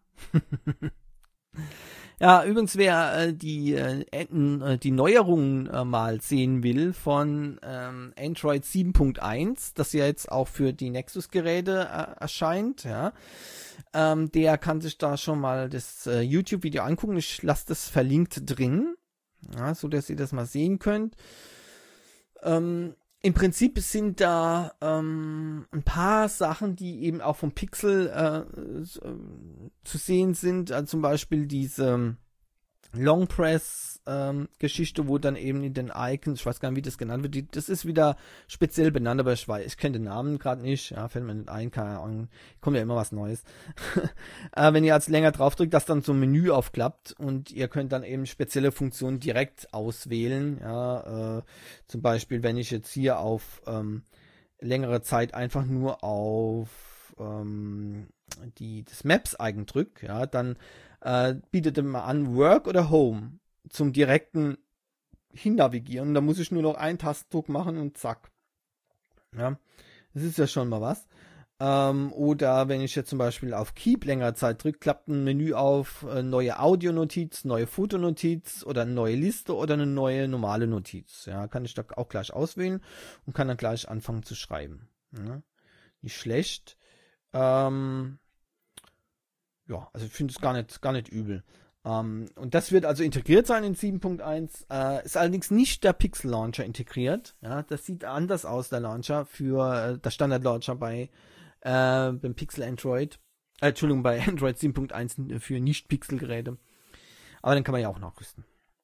Ja, übrigens, wer äh, die, äh, die Neuerungen äh, mal sehen will von ähm, Android sieben Punkt eins, das ja jetzt auch für die Nexus-Geräte äh, erscheint, ja, ähm, der kann sich da schon mal das äh, YouTube-Video angucken. Ich lasse das verlinkt drin, ja, so dass ihr das mal sehen könnt. Ähm, Im Prinzip sind da ähm, ein paar Sachen, die eben auch vom Pixel äh, zu sehen sind. Also zum Beispiel diese Long Press ähm, Geschichte, wo dann eben in den Icons, ich weiß gar nicht, wie das genannt wird, die, das ist wieder speziell benannt, aber ich weiß, ich kenne den Namen gerade nicht, ja, fällt mir nicht ein, keine Ahnung, kommt ja immer was Neues. äh, wenn ihr jetzt länger drauf drückt, dass dann so ein Menü aufklappt und ihr könnt dann eben spezielle Funktionen direkt auswählen, ja, äh, zum Beispiel, wenn ich jetzt hier auf ähm, längere Zeit einfach nur auf ähm, die, das Maps-Icon drücke, ja, dann äh, bietet er mal an, Work oder Home zum direkten Hinnavigieren. Da muss ich nur noch einen Tastendruck machen und zack. Ja, das ist ja schon mal was. Ähm, oder wenn ich jetzt zum Beispiel auf Keep längere Zeit drücke, klappt ein Menü auf, äh, neue Audionotiz, neue Fotonotiz oder eine neue Liste oder eine neue normale Notiz. Ja, kann ich da auch gleich auswählen und kann dann gleich anfangen zu schreiben. Ja, nicht schlecht. Ähm, Ja, also ich finde es gar nicht, gar nicht übel. Ähm, und das wird also integriert sein in sieben Punkt eins. Äh, ist allerdings nicht der Pixel Launcher integriert. Ja, das sieht anders aus, der Launcher, für äh, der Standard Launcher bei äh, beim Pixel Android. Äh, Entschuldigung, bei Android sieben Punkt eins für Nicht-Pixel-Geräte. Aber den kann man ja auch nachrüsten.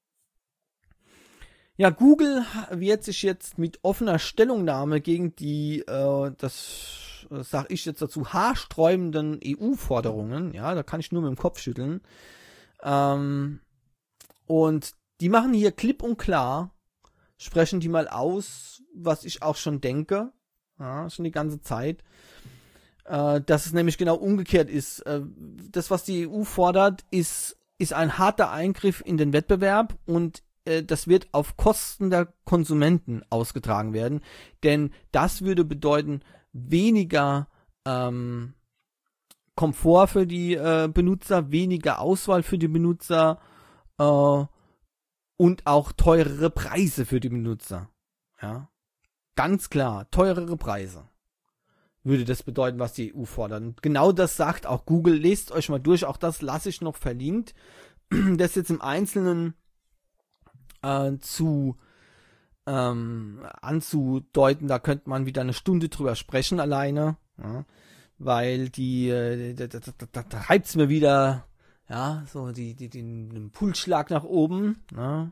Ja, Google wird sich jetzt mit offener Stellungnahme gegen die, äh, das sage ich jetzt dazu, haarsträubenden E U-Forderungen, ja, da kann ich nur mit dem Kopf schütteln. Ähm, und die machen hier klipp und klar, sprechen die mal aus, was ich auch schon denke, ja, schon die ganze Zeit, äh, dass es nämlich genau umgekehrt ist. Äh, das, was die E U fordert, ist, ist ein harter Eingriff in den Wettbewerb und äh, das wird auf Kosten der Konsumenten ausgetragen werden, denn das würde bedeuten, weniger ähm, Komfort für die äh, Benutzer, weniger Auswahl für die Benutzer äh, und auch teurere Preise für die Benutzer. Ja, ganz klar, teurere Preise würde das bedeuten, was die E U fordert. Und genau das sagt auch Google. Lest euch mal durch, auch das lasse ich noch verlinkt. Das jetzt im Einzelnen äh, zu Ähm, anzudeuten, da könnte man wieder eine Stunde drüber sprechen alleine, ja, weil die, äh, da, da, da, da treibt es mir wieder, ja, so die, die, den, den Pulsschlag nach oben, ne?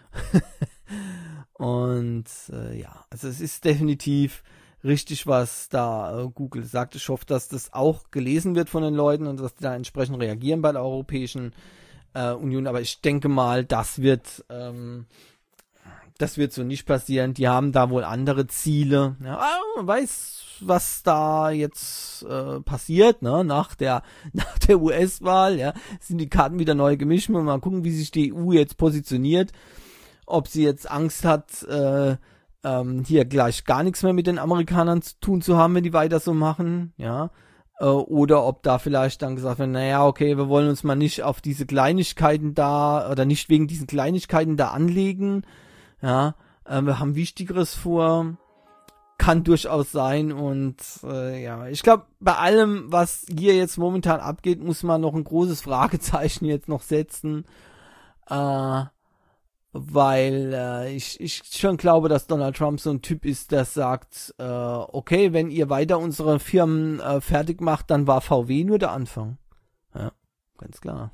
Und äh, ja, also es ist definitiv richtig, was da äh, Google sagt. Ich hoffe, dass das auch gelesen wird von den Leuten und dass die da entsprechend reagieren bei der Europäischen äh, Union, aber ich denke mal, das wird ähm, Das wird so nicht passieren. Die haben da wohl andere Ziele. Ja, man weiß, was da jetzt äh, passiert, ne? Nach der nach der U S-Wahl. Ja, sind die Karten wieder neu gemischt. Mal gucken, wie sich die E U jetzt positioniert. Ob sie jetzt Angst hat, äh, ähm, hier gleich gar nichts mehr mit den Amerikanern zu tun zu haben, wenn die weiter so machen. Ja, äh, oder ob da vielleicht dann gesagt wird, naja, okay, wir wollen uns mal nicht auf diese Kleinigkeiten da oder nicht wegen diesen Kleinigkeiten da anlegen. Ja, äh, wir haben Wichtigeres vor, kann durchaus sein und äh, ja, ich glaube, bei allem, was hier jetzt momentan abgeht, muss man noch ein großes Fragezeichen jetzt noch setzen, äh, weil äh, ich, ich schon glaube, dass Donald Trump so ein Typ ist, der sagt, äh, okay, wenn ihr weiter unsere Firmen äh, fertig macht, dann war V W nur der Anfang. Ja, ganz klar.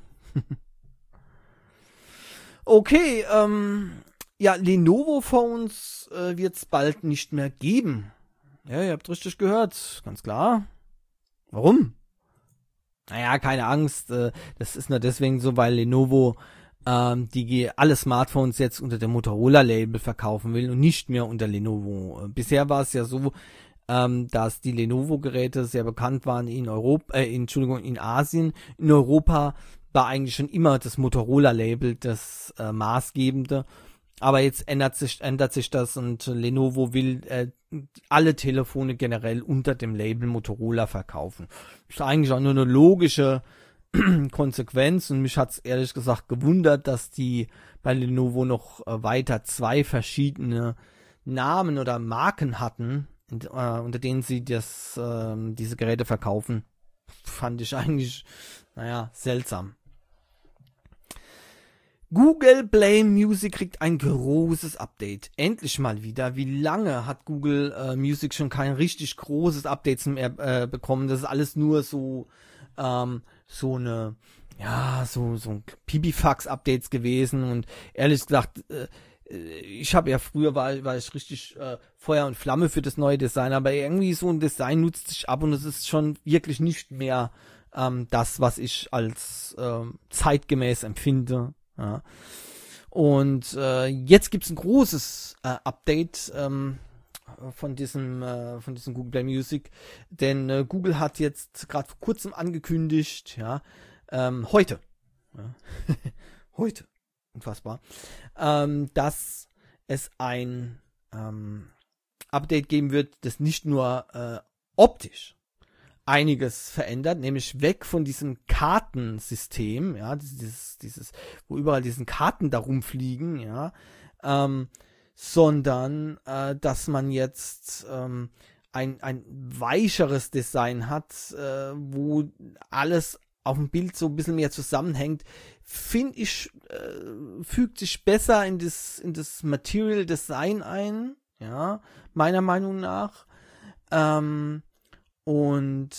Okay, ähm, ja, Lenovo-Phones äh, wird es bald nicht mehr geben. Ja, ihr habt richtig gehört, ganz klar. Warum? Naja, keine Angst, äh, das ist nur deswegen so, weil Lenovo ähm, die alle Smartphones jetzt unter dem Motorola-Label verkaufen will und nicht mehr unter Lenovo. Bisher war es ja so, ähm, dass die Lenovo-Geräte sehr bekannt waren in Europa, äh, Entschuldigung, in Asien. In Europa war eigentlich schon immer das Motorola-Label das äh, maßgebende. Aber jetzt ändert sich, ändert sich das und Lenovo will äh, alle Telefone generell unter dem Label Motorola verkaufen. Ist eigentlich auch nur eine logische Konsequenz und mich hat's ehrlich gesagt gewundert, dass die bei Lenovo noch äh, weiter zwei verschiedene Namen oder Marken hatten, in, äh, unter denen sie das, äh, diese Geräte verkaufen. Fand ich eigentlich, naja, seltsam. Google Play Music kriegt ein großes Update. Endlich mal wieder. Wie lange hat Google äh, Music schon kein richtig großes Update mehr äh, bekommen? Das ist alles nur so ähm, so eine, ja, so so ein Pipifax-Updates gewesen. Und ehrlich gesagt, äh, ich habe ja früher war, war ich richtig äh, Feuer und Flamme für das neue Design, aber irgendwie so ein Design nutzt sich ab und es ist schon wirklich nicht mehr ähm, das, was ich als ähm, zeitgemäß empfinde. Ja. Und äh, jetzt gibt's ein großes äh, Update ähm, von diesem äh, von diesem Google Play Music, denn äh, Google hat jetzt gerade vor kurzem angekündigt, ja, ähm, heute, ja, heute, unfassbar, ähm, dass es ein ähm, Update geben wird, das nicht nur äh, optisch einiges verändert, nämlich weg von diesem Kartensystem, ja, dieses, dieses, wo überall diesen Karten da rumfliegen, ja, ähm, sondern, äh, dass man jetzt ähm, ein, ein weicheres Design hat, äh, wo alles auf dem Bild so ein bisschen mehr zusammenhängt, finde ich, äh, fügt sich besser in das, in das Material Design ein, ja, meiner Meinung nach, ähm, und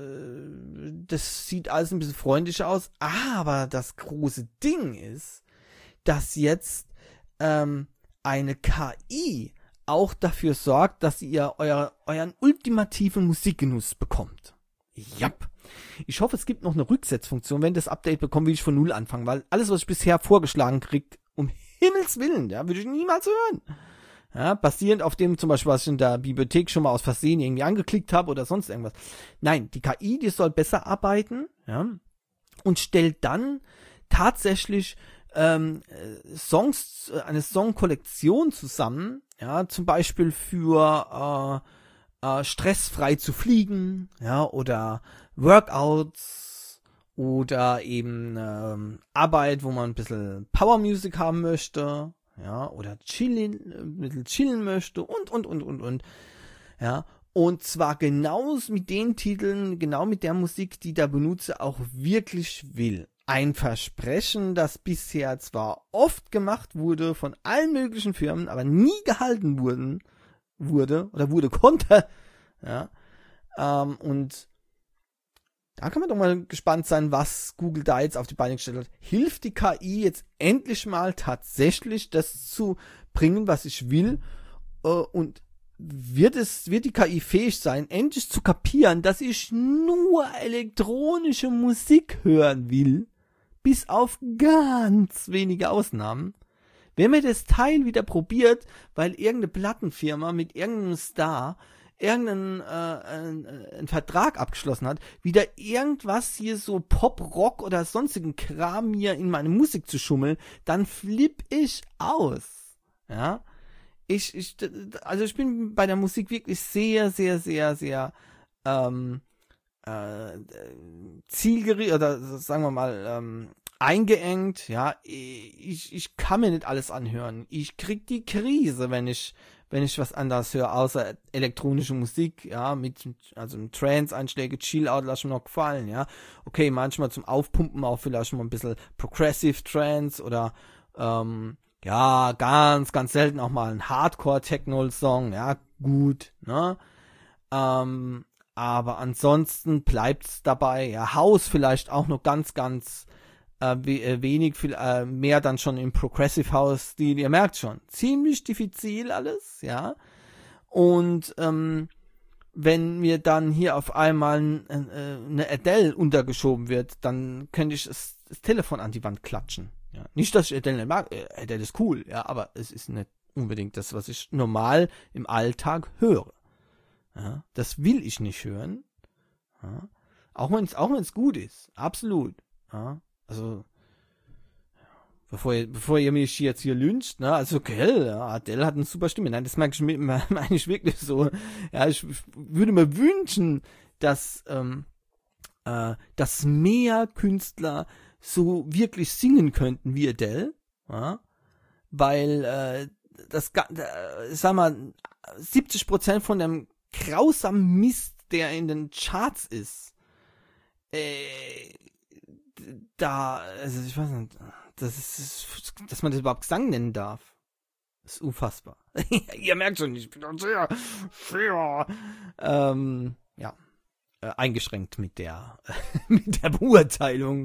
äh, das sieht alles ein bisschen freundlicher aus, aber das große Ding ist, dass jetzt ähm, eine K I auch dafür sorgt, dass ihr euer, euren ultimativen Musikgenuss bekommt. Japp. Ich hoffe, es gibt noch eine Rücksetzfunktion. Wenn das Update bekommt, will ich von Null anfangen, weil alles, was ich bisher vorgeschlagen kriege, um Himmels Willen, ja, würde ich niemals hören. Ja, basierend auf dem zum Beispiel, was ich in der Bibliothek schon mal aus Versehen irgendwie angeklickt habe oder sonst irgendwas. Nein, die K I, die soll besser arbeiten, ja, und stellt dann tatsächlich ähm, Songs, eine Songkollektion zusammen, ja, zum Beispiel für äh, äh, stressfrei zu fliegen, ja, oder Workouts oder eben ähm, Arbeit, wo man ein bisschen Power Music haben möchte, ja, oder chillen, ein bisschen chillen möchte und, und, und, und, und, ja, und zwar genau mit den Titeln, genau mit der Musik, die der Benutzer auch wirklich will. Ein Versprechen, das bisher zwar oft gemacht wurde von allen möglichen Firmen, aber nie gehalten wurden, wurde, oder wurde, konnte, ja, ähm, und da kann man doch mal gespannt sein, was Google da jetzt auf die Beine gestellt hat. Hilft die K I jetzt endlich mal tatsächlich das zu bringen, was ich will? Äh, und wird es, wird die K I fähig sein, endlich zu kapieren, dass ich nur elektronische Musik hören will? Bis auf ganz wenige Ausnahmen. Wenn mir das Teil wieder probiert, weil irgendeine Plattenfirma mit irgendeinem Star irgendeinen äh, einen, einen Vertrag abgeschlossen hat, wieder irgendwas hier so Pop, Rock oder sonstigen Kram mir in meine Musik zu schummeln, dann flipp ich aus. Ja, ich, ich, also ich bin bei der Musik wirklich sehr, sehr, sehr, sehr ähm, äh, zielgerichtet oder sagen wir mal ähm, eingeengt. Ja, ich, ich kann mir nicht alles anhören. Ich krieg die Krise, wenn ich wenn ich was anderes höre, außer elektronische Musik, ja, mit, also Trance-Einschläge, Chill-Out lasse ich mir noch gefallen, ja. Okay, manchmal zum Aufpumpen auch vielleicht mal ein bisschen Progressive Trance oder, ähm, ja, ganz, ganz selten auch mal ein Hardcore-Techno-Song, ja, gut, ne. Ähm, aber ansonsten bleibt's dabei, ja, House vielleicht auch noch ganz, ganz Äh, wenig, viel äh, mehr dann schon im Progressive House Stil, ihr merkt schon, ziemlich diffizil alles, ja, und ähm, wenn mir dann hier auf einmal äh, eine Adele untergeschoben wird, dann könnte ich das, das Telefon an die Wand klatschen, ja, nicht, dass ich Adele nicht mag, äh, Adele ist cool, ja, aber es ist nicht unbedingt das, was ich normal im Alltag höre, ja, das will ich nicht hören, ja, auch wenn es auch wenn es gut ist, absolut, ja. Also, Bevor ihr, bevor ihr mich jetzt hier lyncht, ne, also Adele, ja, Adele hat eine super Stimme. Nein, das meine ich, meine ich wirklich so. Ja, ich, ich würde mir wünschen, dass, ähm, äh, dass mehr Künstler so wirklich singen könnten wie Adele, ja, weil, äh, das, äh, sag mal, siebzig Prozent von dem grausamen Mist, der in den Charts ist, äh, da, also ich weiß nicht, das ist, dass man das überhaupt Gesang nennen darf. Das ist unfassbar. Ihr merkt schon, ich bin sehr, sehr, ähm, ja, äh, eingeschränkt mit der, mit der Beurteilung.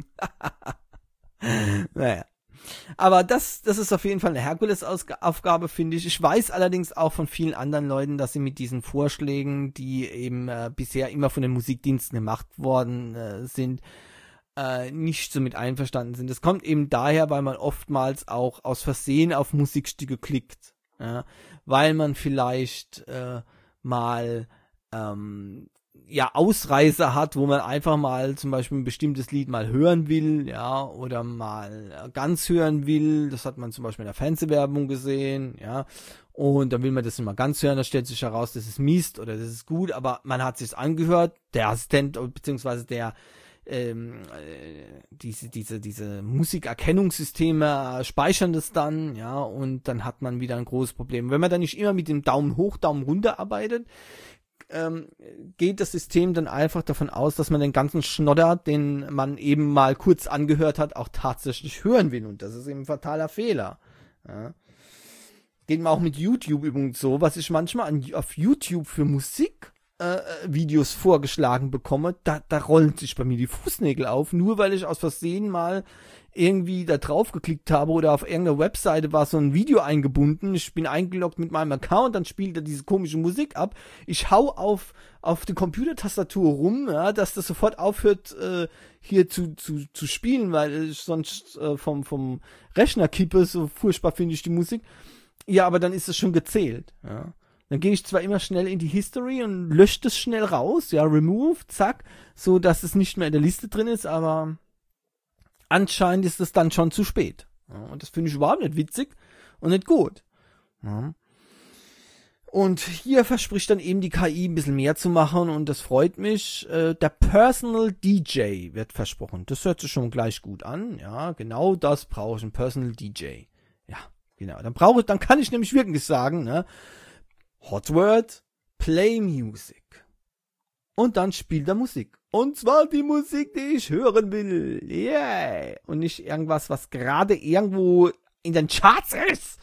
Naja. Aber das, das ist auf jeden Fall eine Herkulesaufgabe, finde ich. Ich weiß allerdings auch von vielen anderen Leuten, dass sie mit diesen Vorschlägen, die eben äh, bisher immer von den Musikdiensten gemacht worden äh, sind, äh, nicht so mit einverstanden sind. Das kommt eben daher, weil man oftmals auch aus Versehen auf Musikstücke klickt. Ja? Weil man vielleicht äh, mal ähm, ja, Ausreißer hat, wo man einfach mal zum Beispiel ein bestimmtes Lied mal hören will, ja, oder mal ganz hören will. Das hat man zum Beispiel in der Fernsehwerbung gesehen, ja, und dann will man das immer ganz hören, da stellt sich heraus, das ist Mist oder das ist gut, aber man hat sich's angehört, der Assistent beziehungsweise der ähm, äh, diese diese diese Musikerkennungssysteme speichern das dann, ja, und dann hat man wieder ein großes Problem. Wenn man dann nicht immer mit dem Daumen hoch, Daumen runter arbeitet, Ähm, geht das System dann einfach davon aus, dass man den ganzen Schnodder, den man eben mal kurz angehört hat, auch tatsächlich hören will. Und das ist eben ein fataler Fehler. Ja. Geht mir auch mit YouTube übrigens so, was ich manchmal an, auf YouTube für Musik äh, Videos vorgeschlagen bekomme, da, da rollen sich bei mir die Fußnägel auf, nur weil ich aus Versehen mal irgendwie da drauf geklickt habe oder auf irgendeiner Webseite war so ein Video eingebunden, ich bin eingeloggt mit meinem Account, dann spielt er diese komische Musik ab, ich hau auf auf die Computertastatur rum, ja, dass das sofort aufhört äh, hier zu zu zu spielen, weil ich sonst äh, vom vom Rechner kippe, so furchtbar finde ich die Musik. Ja, aber dann ist es schon gezählt, ja. Dann gehe ich zwar immer schnell in die History und lösche das schnell raus, ja, remove, zack, so dass es nicht mehr in der Liste drin ist, aber anscheinend ist es dann schon zu spät. Ja, und das finde ich überhaupt nicht witzig und nicht gut. Ja. Und hier verspricht dann eben die K I ein bisschen mehr zu machen und das freut mich. Äh, der Personal D J wird versprochen. Das hört sich schon gleich gut an. Ja, genau das brauche ich, ein Personal D J. Ja, genau. Dann brauche ich, dann kann ich nämlich wirklich sagen, ne, Hot Word, Play Music. Und dann spielt er Musik. Und zwar die Musik, die ich hören will. Yeah. Und nicht irgendwas, was gerade irgendwo in den Charts ist.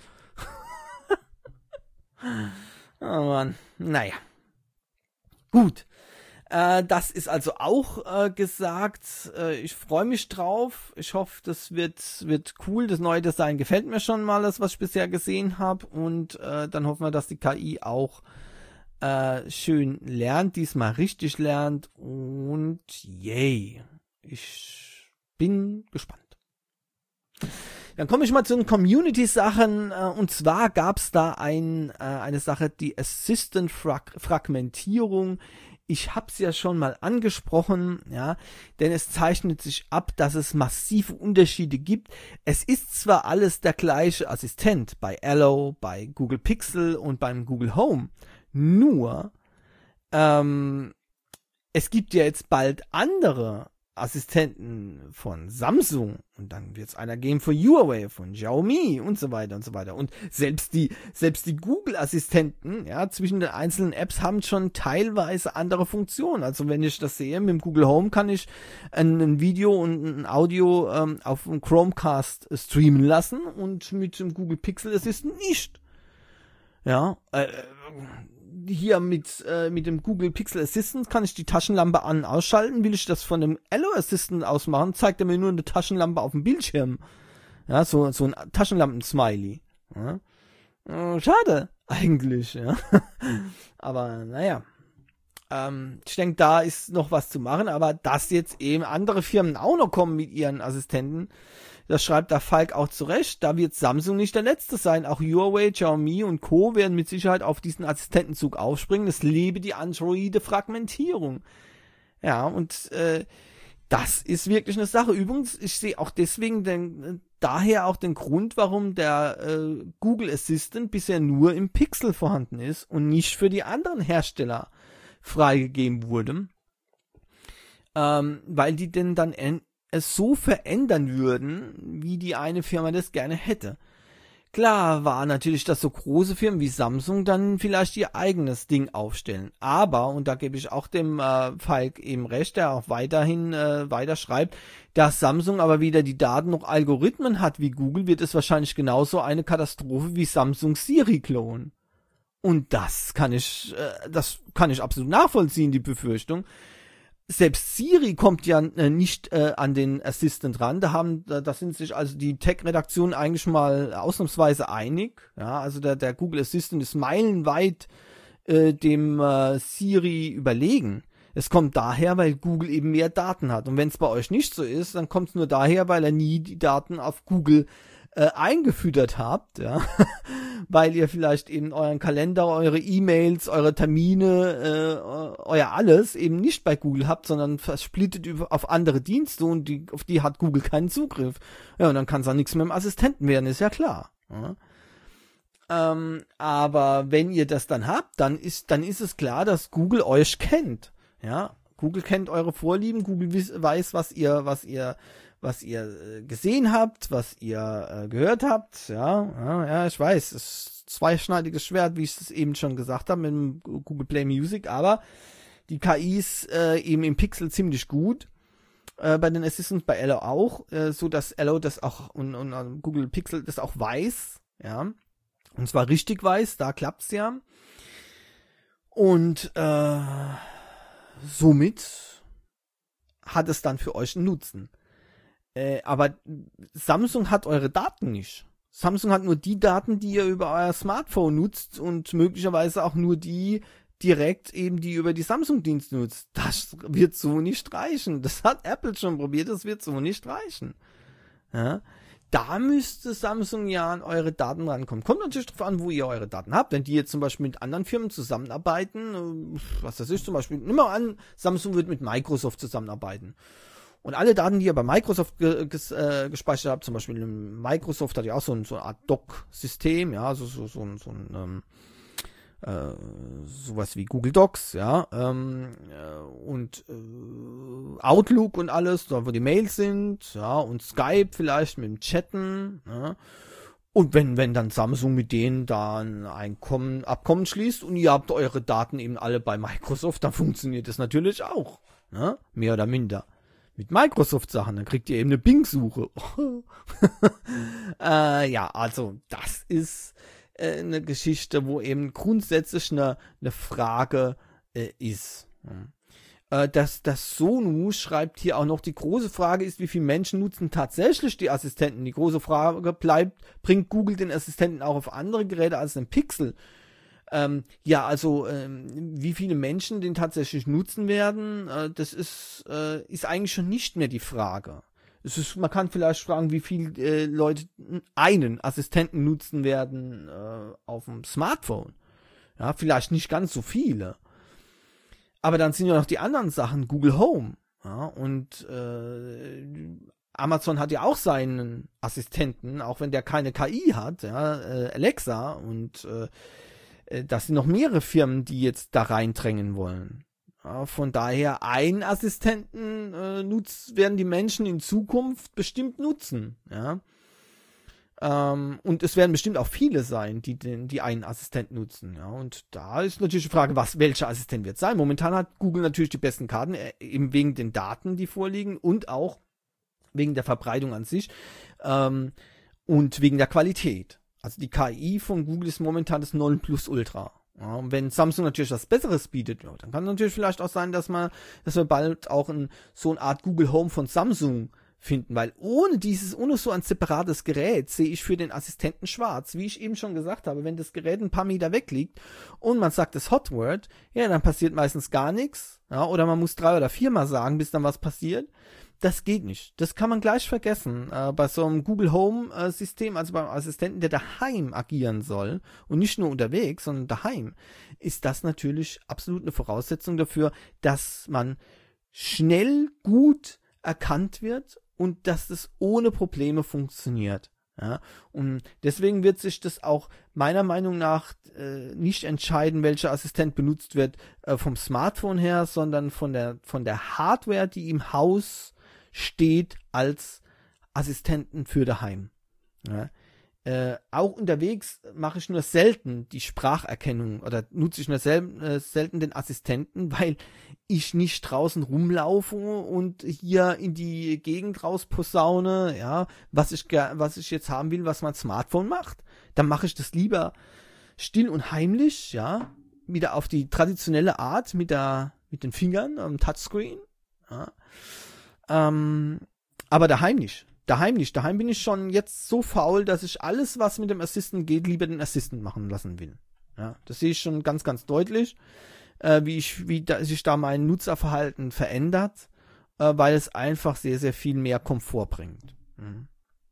Oh Mann. Naja. Gut. Äh, das ist also auch äh, gesagt. Äh, ich freue mich drauf. Ich hoffe, das wird wird cool. Das neue Design gefällt mir schon mal, das, was ich bisher gesehen habe. Und äh, dann hoffen wir, dass die K I auch äh, schön lernt, diesmal richtig lernt. Und yay. Ich bin gespannt. Dann komme ich mal zu den Community-Sachen, äh, und zwar gab es da ein, äh, eine Sache, die Assistant-Fragmentierung. Ich habe es ja schon mal angesprochen, ja, denn es zeichnet sich ab, dass es massive Unterschiede gibt. Es ist zwar alles der gleiche Assistent bei Allo, bei Google Pixel und beim Google Home, nur ähm, es gibt ja jetzt bald andere Assistenten von Samsung und dann wird es einer geben von Huawei, von Xiaomi und so weiter und so weiter. Und selbst die, selbst die Google-Assistenten, ja, zwischen den einzelnen Apps haben schon teilweise andere Funktionen. Also wenn ich das sehe, mit dem Google Home kann ich ein, ein Video und ein Audio ähm, auf dem Chromecast streamen lassen und mit dem Google Pixel Assistant nicht. Ja, äh, hier mit äh, mit dem Google Pixel Assistant kann ich die Taschenlampe an- und ausschalten. Will ich das von dem Allo Assistant ausmachen, zeigt er mir nur eine Taschenlampe auf dem Bildschirm. Ja, so so ein Taschenlampen-Smiley. Ja. Äh, schade, eigentlich, ja. Aber naja. Ähm, ich denke, da ist noch was zu machen, aber dass jetzt eben andere Firmen auch noch kommen mit ihren Assistenten, das schreibt der Falk auch zurecht, da wird Samsung nicht der Letzte sein. Auch Huawei, Xiaomi und Co. werden mit Sicherheit auf diesen Assistentenzug aufspringen. Das lebe die Android-Fragmentierung. Ja, und äh, Das ist wirklich eine Sache. Übrigens, ich sehe auch deswegen den, daher auch den Grund, warum der äh, Google Assistant bisher nur im Pixel vorhanden ist und nicht für die anderen Hersteller freigegeben wurde. Ähm, weil die denn dann en- es so verändern würden, wie die eine Firma das gerne hätte. Klar war natürlich, dass so große Firmen wie Samsung dann vielleicht ihr eigenes Ding aufstellen. Aber, und da gebe ich auch dem äh, Falk eben recht, der auch weiterhin äh, weiter schreibt, dass Samsung aber weder die Daten noch Algorithmen hat wie Google, wird es wahrscheinlich genauso eine Katastrophe wie Samsung Siri-Klon. Und das kann ich, äh, das kann ich absolut nachvollziehen, die Befürchtung. Selbst Siri kommt ja äh, nicht äh, an den Assistant ran. Da haben, da, da sind sich also die Tech-Redaktionen eigentlich mal ausnahmsweise einig. Ja, also der, der Google Assistant ist meilenweit äh, dem äh, Siri überlegen. Es kommt daher, weil Google eben mehr Daten hat. Und wenn es bei euch nicht so ist, dann kommt es nur daher, weil er nie die Daten auf Google äh, eingefüttert habt, ja, weil ihr vielleicht eben euren Kalender, eure E-Mails, eure Termine, äh, euer alles eben nicht bei Google habt, sondern versplittet über, auf andere Dienste und die, auf die hat Google keinen Zugriff. Ja, und dann kann es auch nichts mit dem Assistenten werden, ist ja klar. Ja. Ähm, aber wenn ihr das dann habt, dann ist, dann ist es klar, dass Google euch kennt. Ja, Google kennt eure Vorlieben, Google wiss, weiß, was ihr, was ihr was ihr äh, gesehen habt, was ihr äh, gehört habt, ja, ja, ja, ich weiß, es ist ein zweischneidiges Schwert, wie ich es eben schon gesagt habe, mit dem Google Play Music, aber die K I ist äh, eben im Pixel ziemlich gut, äh, bei den Assistants, bei Allo auch, äh, so dass Allo das auch und, und uh, Google Pixel das auch weiß, ja, und zwar richtig weiß, da klappt's ja, und äh, somit hat es dann für euch einen Nutzen. Äh, aber Samsung hat eure Daten nicht. Samsung hat nur die Daten, die ihr über euer Smartphone nutzt und möglicherweise auch nur die direkt eben, die ihr über die Samsung-Dienste nutzt. Das wird so nicht reichen. Das hat Apple schon probiert, das wird so nicht reichen. Ja? Da müsste Samsung ja an eure Daten rankommen. Kommt natürlich darauf an, wo ihr eure Daten habt. Wenn die jetzt zum Beispiel mit anderen Firmen zusammenarbeiten, was das ist zum Beispiel, nimm mal an, Samsung wird mit Microsoft zusammenarbeiten. Und alle Daten, die ihr bei Microsoft ge ges äh, gespeichert habt, zum Beispiel Microsoft hat ja auch so, ein, so eine Art Doc-System, ja, so, so, so, so ein ähm, äh, sowas wie Google Docs, ja, ähm, äh, und äh, Outlook und alles, da wo die Mails sind, ja, und Skype vielleicht mit dem Chatten, ja. Und wenn, wenn dann Samsung mit denen da ein Einkommen, Abkommen schließt und ihr habt eure Daten eben alle bei Microsoft, dann funktioniert das natürlich auch, ja, mehr oder minder. Mit Microsoft-Sachen, dann kriegt ihr eben eine Bing-Suche. äh, ja, also das ist äh, eine Geschichte, wo eben grundsätzlich eine, eine Frage äh, ist. Äh, das, das Sonu schreibt hier auch noch, die große Frage ist, wie viele Menschen nutzen tatsächlich die Assistenten? Die große Frage bleibt, bringt Google den Assistenten auch auf andere Geräte als den Pixel? Ähm, ja, also ähm, wie viele Menschen den tatsächlich nutzen werden, äh, das ist, äh, ist eigentlich schon nicht mehr die Frage. Es ist, man kann vielleicht fragen, wie viele äh, Leute einen Assistenten nutzen werden äh, auf dem Smartphone. Ja, vielleicht nicht ganz so viele. Aber dann sind ja noch die anderen Sachen, Google Home. Ja, und äh, Amazon hat ja auch seinen Assistenten, auch wenn der keine K I hat, ja, äh, Alexa, und äh, das sind noch mehrere Firmen, die jetzt da reindrängen wollen. Ja, von daher, einen Assistenten äh, nutz, werden die Menschen in Zukunft bestimmt nutzen. Ja? Ähm, und es werden bestimmt auch viele sein, die den, die einen Assistenten nutzen. Ja? Und da ist natürlich die Frage, was, welcher Assistent wird sein. Momentan hat Google natürlich die besten Karten, äh, eben wegen den Daten, die vorliegen und auch wegen der Verbreitung an sich ähm, und wegen der Qualität. Also die K I von Google ist momentan das Nonplusultra. Ja, und wenn Samsung natürlich was Besseres bietet, ja, dann kann es natürlich vielleicht auch sein, dass man, dass wir bald auch ein, so eine Art Google Home von Samsung finden, weil ohne dieses, ohne so ein separates Gerät sehe ich für den Assistenten schwarz. Wie ich eben schon gesagt habe, wenn das Gerät ein paar Meter weg liegt und man sagt das Hotword, ja, dann passiert meistens gar nichts. Ja, oder man muss drei oder viermal sagen, bis dann was passiert. Das geht nicht. Das kann man gleich vergessen. Äh, bei so einem Google Home äh, System, also beim Assistenten, der daheim agieren soll und nicht nur unterwegs, sondern daheim, ist das natürlich absolut eine Voraussetzung dafür, dass man schnell, gut erkannt wird und dass das ohne Probleme funktioniert. Ja, und deswegen wird sich das auch meiner Meinung nach äh, nicht entscheiden, welcher Assistent benutzt wird äh, vom Smartphone her, sondern von der von der Hardware, die im Haus steht als Assistenten für daheim. Ja. Äh, auch unterwegs mache ich nur selten die Spracherkennung oder nutze ich nur sel äh, selten den Assistenten, weil ich nicht draußen rumlaufe und hier in die Gegend raus posaune, ja, was ich was ich jetzt haben will, was mein Smartphone macht. Dann mache ich das lieber still und heimlich, ja, wieder auf die traditionelle Art mit der mit den Fingern am Touchscreen, ja. Ähm, aber daheim nicht. Daheim nicht. Daheim bin ich schon jetzt so faul, dass ich alles, was mit dem Assistant geht, lieber den Assistant machen lassen will. Ja, das sehe ich schon ganz, ganz deutlich, äh, wie ich, wie da, sich da mein Nutzerverhalten verändert, äh, weil es einfach sehr, sehr viel mehr Komfort bringt. Mhm.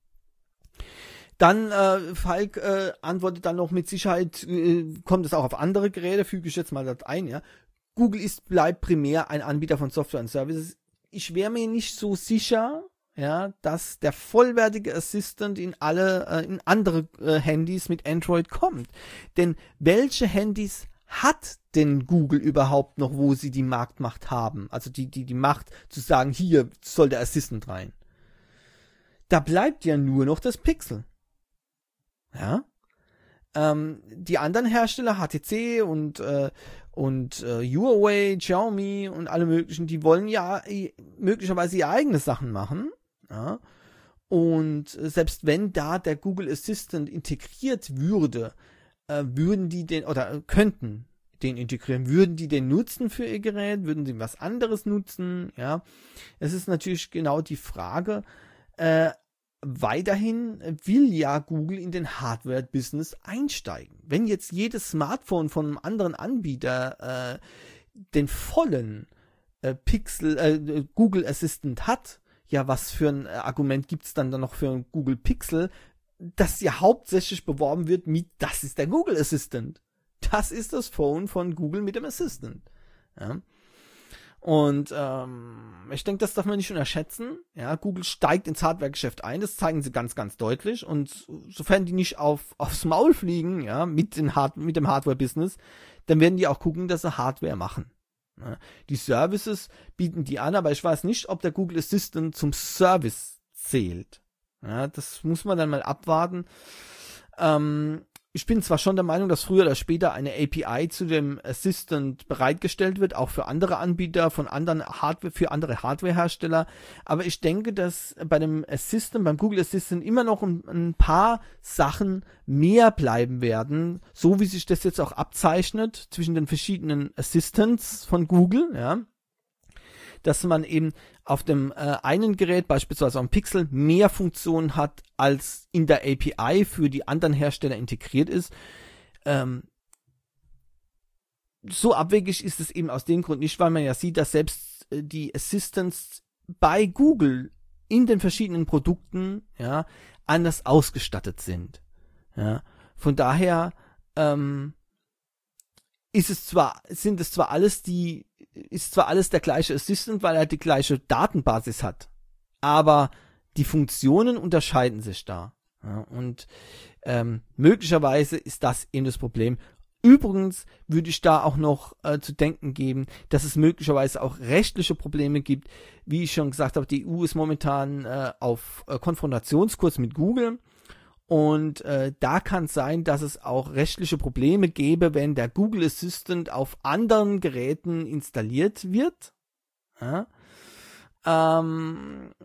Dann, äh, Falk äh, antwortet dann noch, mit Sicherheit äh, kommt es auch auf andere Geräte, füge ich jetzt mal das ein, ja. Google ist, bleibt primär ein Anbieter von Software und Services. Ich wäre mir nicht so sicher, ja, dass der vollwertige Assistant in alle, äh, in andere äh, Handys mit Android kommt. Denn welche Handys hat denn Google überhaupt noch, wo sie die Marktmacht haben? Also die, die, die Macht zu sagen, hier soll der Assistant rein. Da bleibt ja nur noch das Pixel. Ja. Ähm, die anderen Hersteller, H T C und, äh, und äh, Huawei, Xiaomi und alle möglichen, die wollen ja äh, möglicherweise ihre eigene Sachen machen. Ja. Und selbst wenn da der Google Assistant integriert würde, äh, würden die den, oder äh, könnten den integrieren, würden die den nutzen für ihr Gerät, würden sie was anderes nutzen, ja. Es ist natürlich genau die Frage, äh, weiterhin will ja Google in den Hardware-Business einsteigen. Wenn jetzt jedes Smartphone von einem anderen Anbieter äh, den vollen äh, Pixel, äh, Google Assistant hat, ja, was für ein Argument gibt's dann, dann noch für ein Google Pixel, das ja hauptsächlich beworben wird mit, das ist der Google Assistant. Das ist das Phone von Google mit dem Assistant. Ja. Und ähm, ich denke, das darf man nicht unterschätzen. Ja, Google steigt ins Hardware-Geschäft ein, das zeigen sie ganz, ganz deutlich. Und sofern die nicht auf aufs Maul fliegen, ja, mit, den Hard- mit dem Hardware-Business, dann werden die auch gucken, dass sie Hardware machen. Die Services bieten die an, aber ich weiß nicht, ob der Google Assistant zum Service zählt. Ja, das muss man dann mal abwarten. Ähm, ich bin zwar schon der Meinung, dass früher oder später eine A P I zu dem Assistant bereitgestellt wird, auch für andere Anbieter, von anderen Hardware, für andere Hardwarehersteller, aber ich denke, dass bei dem Assistant, beim Google Assistant immer noch ein, ein paar Sachen mehr bleiben werden, so wie sich das jetzt auch abzeichnet zwischen den verschiedenen Assistants von Google, ja, dass man eben auf dem äh, einen Gerät, beispielsweise am Pixel, mehr Funktionen hat, als in der A P I für die anderen Hersteller integriert ist. Ähm, so abwegig ist es eben aus dem Grund nicht, weil man ja sieht, dass selbst äh, die Assistants bei Google in den verschiedenen Produkten, ja, anders ausgestattet sind. Ja, von daher ähm, ist es zwar, sind es zwar alles die, ist zwar alles der gleiche Assistant, weil er die gleiche Datenbasis hat, aber die Funktionen unterscheiden sich da. Ja, und ähm, möglicherweise ist das eben das Problem. Übrigens würde ich da auch noch äh, zu denken geben, dass es möglicherweise auch rechtliche Probleme gibt. Wie ich schon gesagt habe, die E U ist momentan äh, auf äh, Konfrontationskurs mit Google. Und äh, da kann es sein, dass es auch rechtliche Probleme gäbe, wenn der Google Assistant auf anderen Geräten installiert wird. Ja. Ähm,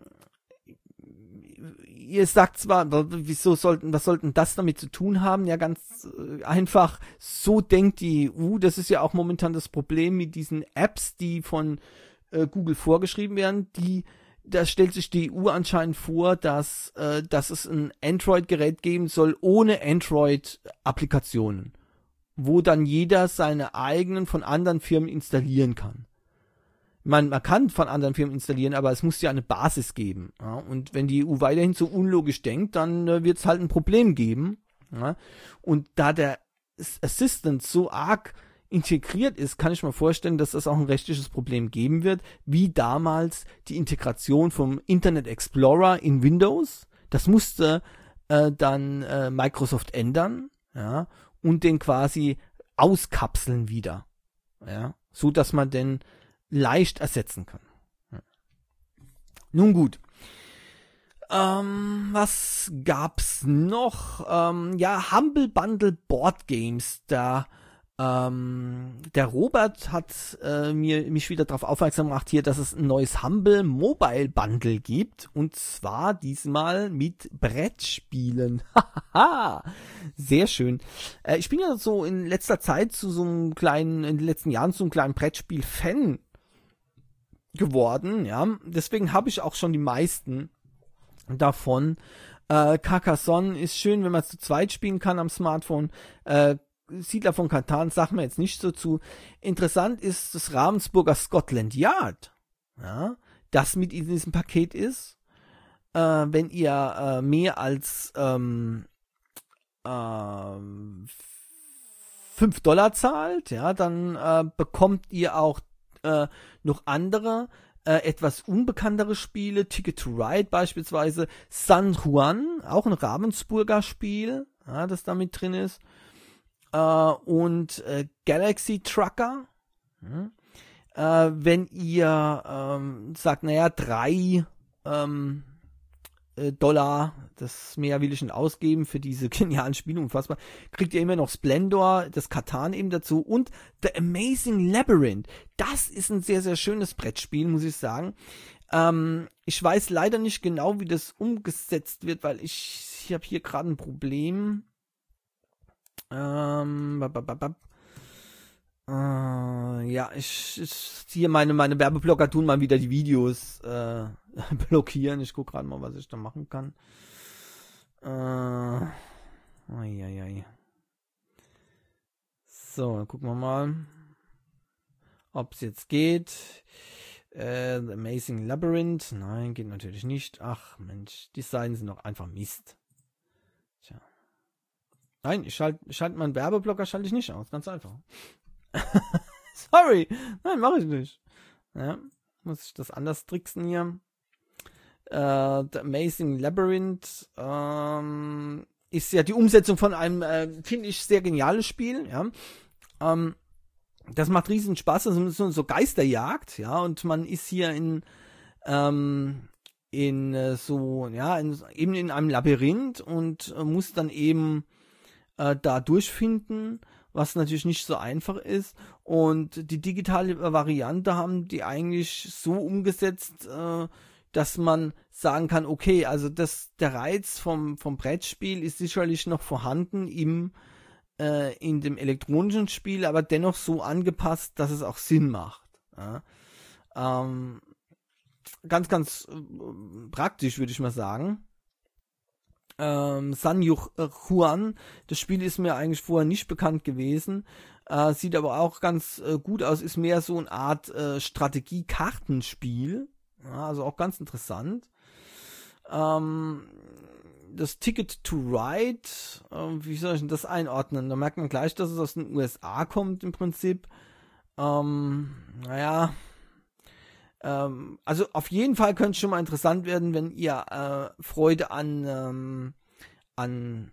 ihr sagt zwar, wieso sollten, was sollten das damit zu tun haben? Ja, ganz äh, einfach, so denkt die E U. Das ist ja auch momentan das Problem mit diesen Apps, die von äh, Google vorgeschrieben werden, die da stellt sich die E U anscheinend vor, dass, äh, dass es ein Android-Gerät geben soll ohne Android-Applikationen, wo dann jeder seine eigenen von anderen Firmen installieren kann. Man, man kann von anderen Firmen installieren, aber es muss ja eine Basis geben. Ja? Und wenn die E U weiterhin so unlogisch denkt, dann äh, wird es halt ein Problem geben. Ja? Und da der Assistant so arg integriert ist, kann ich mir vorstellen, dass das auch ein rechtliches Problem geben wird, wie damals die Integration vom Internet Explorer in Windows. Das musste äh, dann äh, Microsoft ändern, ja, und den quasi auskapseln wieder, ja, so dass man den leicht ersetzen kann. Ja. Nun gut. Ähm, was gab's noch? Ähm, ja, Humble Bundle Board Games. Da ähm, der Robert hat äh, mir mich wieder darauf aufmerksam gemacht hier, dass es ein neues Humble Mobile Bundle gibt, und zwar diesmal mit Brettspielen. Haha, sehr schön. Äh, ich bin ja so in letzter Zeit zu so einem kleinen, in den letzten Jahren zu einem kleinen Brettspiel-Fan geworden, ja. Deswegen habe ich auch schon die meisten davon. Äh, Carcassonne ist schön, wenn man es zu zweit spielen kann am Smartphone. Äh, Siedler von Catan sagt mir jetzt nicht so zu. Interessant ist das Ravensburger Scotland Yard, ja, das mit in diesem Paket ist. Äh, wenn ihr äh, mehr als ähm, äh, fünf Dollar zahlt, ja, dann äh, bekommt ihr auch äh, noch andere, äh, etwas unbekanntere Spiele, Ticket to Ride beispielsweise, San Juan, auch ein Ravensburger Spiel, ja, das da mit drin ist. Uh, und äh, Galaxy Trucker, hm, äh, wenn ihr ähm, sagt, naja, drei ähm, äh, Dollar, das mehr will ich nicht ausgeben für diese genialen Spiele, unfassbar, kriegt ihr immer noch Splendor, das Catan eben dazu, und The Amazing Labyrinth. Das ist ein sehr, sehr schönes Brettspiel, muss ich sagen. Ähm, ich weiß leider nicht genau, wie das umgesetzt wird, weil ich, ich habe hier gerade ein Problem. Ähm, bap, bap, bap. Äh, ja, ich, ich hier meine meine Werbeblocker tun mal wieder die Videos äh, blockieren. Ich gucke gerade mal, was ich da machen kann. Äh, ai, ai, ai. So, dann gucken wir mal, ob es jetzt geht. Äh, The Amazing Labyrinth. Nein, geht natürlich nicht. Ach Mensch, die Seiten sind doch einfach Mist. Tja. Nein, ich schalte schalt meinen Werbeblocker schalte ich nicht aus, ganz einfach. Sorry, nein, mache ich nicht. Ja, muss ich das anders tricksen hier. Äh, The Amazing Labyrinth ähm, ist ja die Umsetzung von einem, äh, finde ich, sehr geniales Spiel. Ja, ähm, das macht riesen Spaß. Das ist so, so Geisterjagd, ja, und man ist hier in ähm, in äh, so, ja, in, eben in einem Labyrinth und äh, muss dann eben da durchfinden, was natürlich nicht so einfach ist, und die digitale Variante haben die eigentlich so umgesetzt, äh, dass man sagen kann, okay, also das, der Reiz vom, vom Brettspiel ist sicherlich noch vorhanden im, äh, in dem elektronischen Spiel, aber dennoch so angepasst, dass es auch Sinn macht. Ja. Ähm, ganz, ganz äh, praktisch, würde ich mal sagen. Ähm, San Juan, das Spiel ist mir eigentlich vorher nicht bekannt gewesen, äh, sieht aber auch ganz äh, gut aus, ist mehr so eine Art äh, Strategie-Kartenspiel, ja, also auch ganz interessant. Ähm, das Ticket to Ride, äh, wie soll ich denn das einordnen? Da merkt man gleich, dass es aus den U S A kommt im Prinzip. Ähm, naja, Ähm, also auf jeden Fall könnte es schon mal interessant werden, wenn ihr äh, Freude an, ähm, an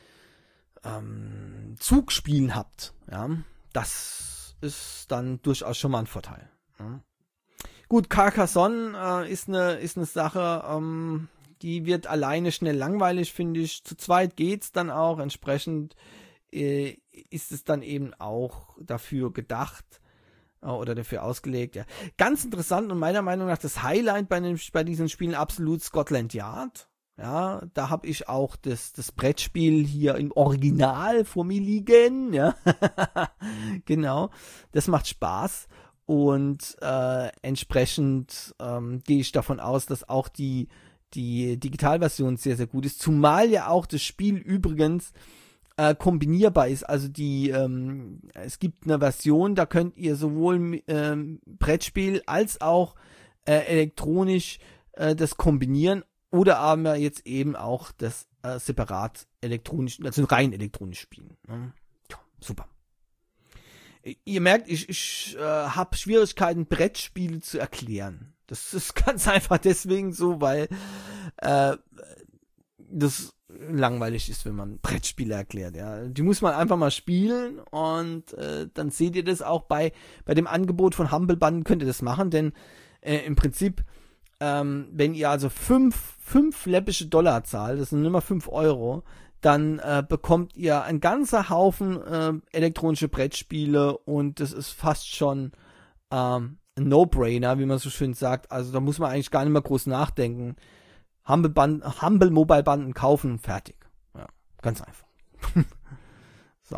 ähm, Zugspielen habt. Ja, das ist dann durchaus schon mal ein Vorteil. Ja. Gut, Carcassonne äh, ist eine ist eine Sache, ähm, die wird alleine schnell langweilig, finde ich. Zu zweit geht's dann auch. Entsprechend äh, ist es dann eben auch dafür gedacht, oder dafür ausgelegt, ja. Ganz interessant und meiner Meinung nach das Highlight bei, den, bei diesen Spielen absolut Scotland Yard. Ja, da habe ich auch das, das Brettspiel hier im Original vor mir liegen, ja. Genau, das macht Spaß, und äh, entsprechend ähm, gehe ich davon aus, dass auch die, die Digitalversion sehr, sehr gut ist, zumal ja auch das Spiel übrigens Äh, kombinierbar ist. Also die ähm, es gibt eine Version, da könnt ihr sowohl ähm, Brettspiel als auch äh, elektronisch äh, das kombinieren, oder aber jetzt eben auch das äh, separat elektronisch, also rein elektronisch spielen. Ne? Ja, super. Ihr merkt, ich, ich äh, habe Schwierigkeiten, Brettspiele zu erklären. Das ist ganz einfach deswegen so, weil äh, das langweilig ist, wenn man Brettspiele erklärt. Ja, die muss man einfach mal spielen und äh, dann seht ihr das auch bei bei dem Angebot von Humble Bundle, könnt ihr das machen, denn äh, im Prinzip, ähm, wenn ihr also fünf fünf läppische Dollar zahlt, das sind immer fünf Euro, dann äh, bekommt ihr ein ganzer Haufen äh, elektronische Brettspiele und das ist fast schon ähm, ein No-Brainer, wie man so schön sagt. Also da muss man eigentlich gar nicht mehr groß nachdenken. Humble, Band, Humble Mobile Banden kaufen, fertig. Ja, ganz einfach. So.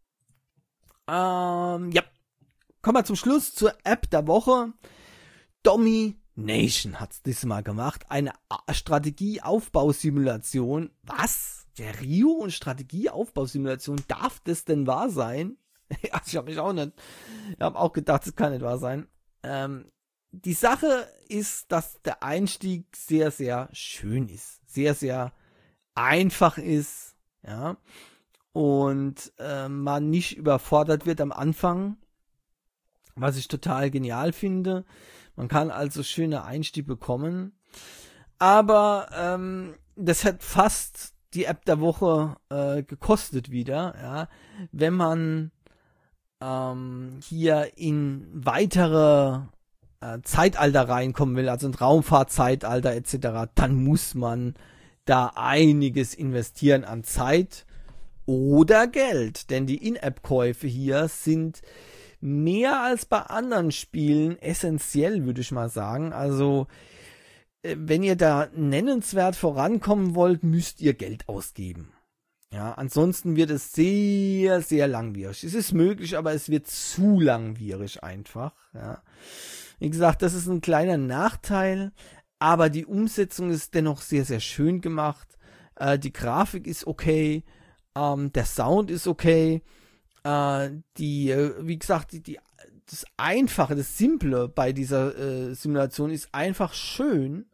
Ähm, ja. Kommen wir zum Schluss zur App der Woche. Domination hat's diesmal gemacht. Eine Strategieaufbausimulation. Was? Der Rio und Strategieaufbausimulation? Darf das denn wahr sein? Also ich habe mich auch nicht. Ich habe auch gedacht, das kann nicht wahr sein. Ähm, Die Sache ist, dass der Einstieg sehr, sehr schön ist. Sehr, sehr einfach ist. Ja. Und äh, man nicht überfordert wird am Anfang. Was ich total genial finde. Man kann also schöne Einstieg bekommen. Aber ähm, das hat fast die App der Woche äh, gekostet wieder. Ja. Wenn man ähm, hier in weitere Zeitalter reinkommen will, also ein Raumfahrtzeitalter et cetera, dann muss man da einiges investieren an Zeit oder Geld, denn die In-App-Käufe hier sind mehr als bei anderen Spielen essentiell, würde ich mal sagen. Also wenn ihr da nennenswert vorankommen wollt, müsst ihr Geld ausgeben. Ja, ansonsten wird es sehr, sehr langwierig. Es ist möglich, aber es wird zu langwierig einfach, ja. Wie gesagt, das ist ein kleiner Nachteil, aber die Umsetzung ist dennoch sehr, sehr schön gemacht. Äh, die Grafik ist okay, ähm, der Sound ist okay. Äh, die, äh, wie gesagt, die, die, das Einfache, das Simple bei dieser äh, Simulation ist einfach schön.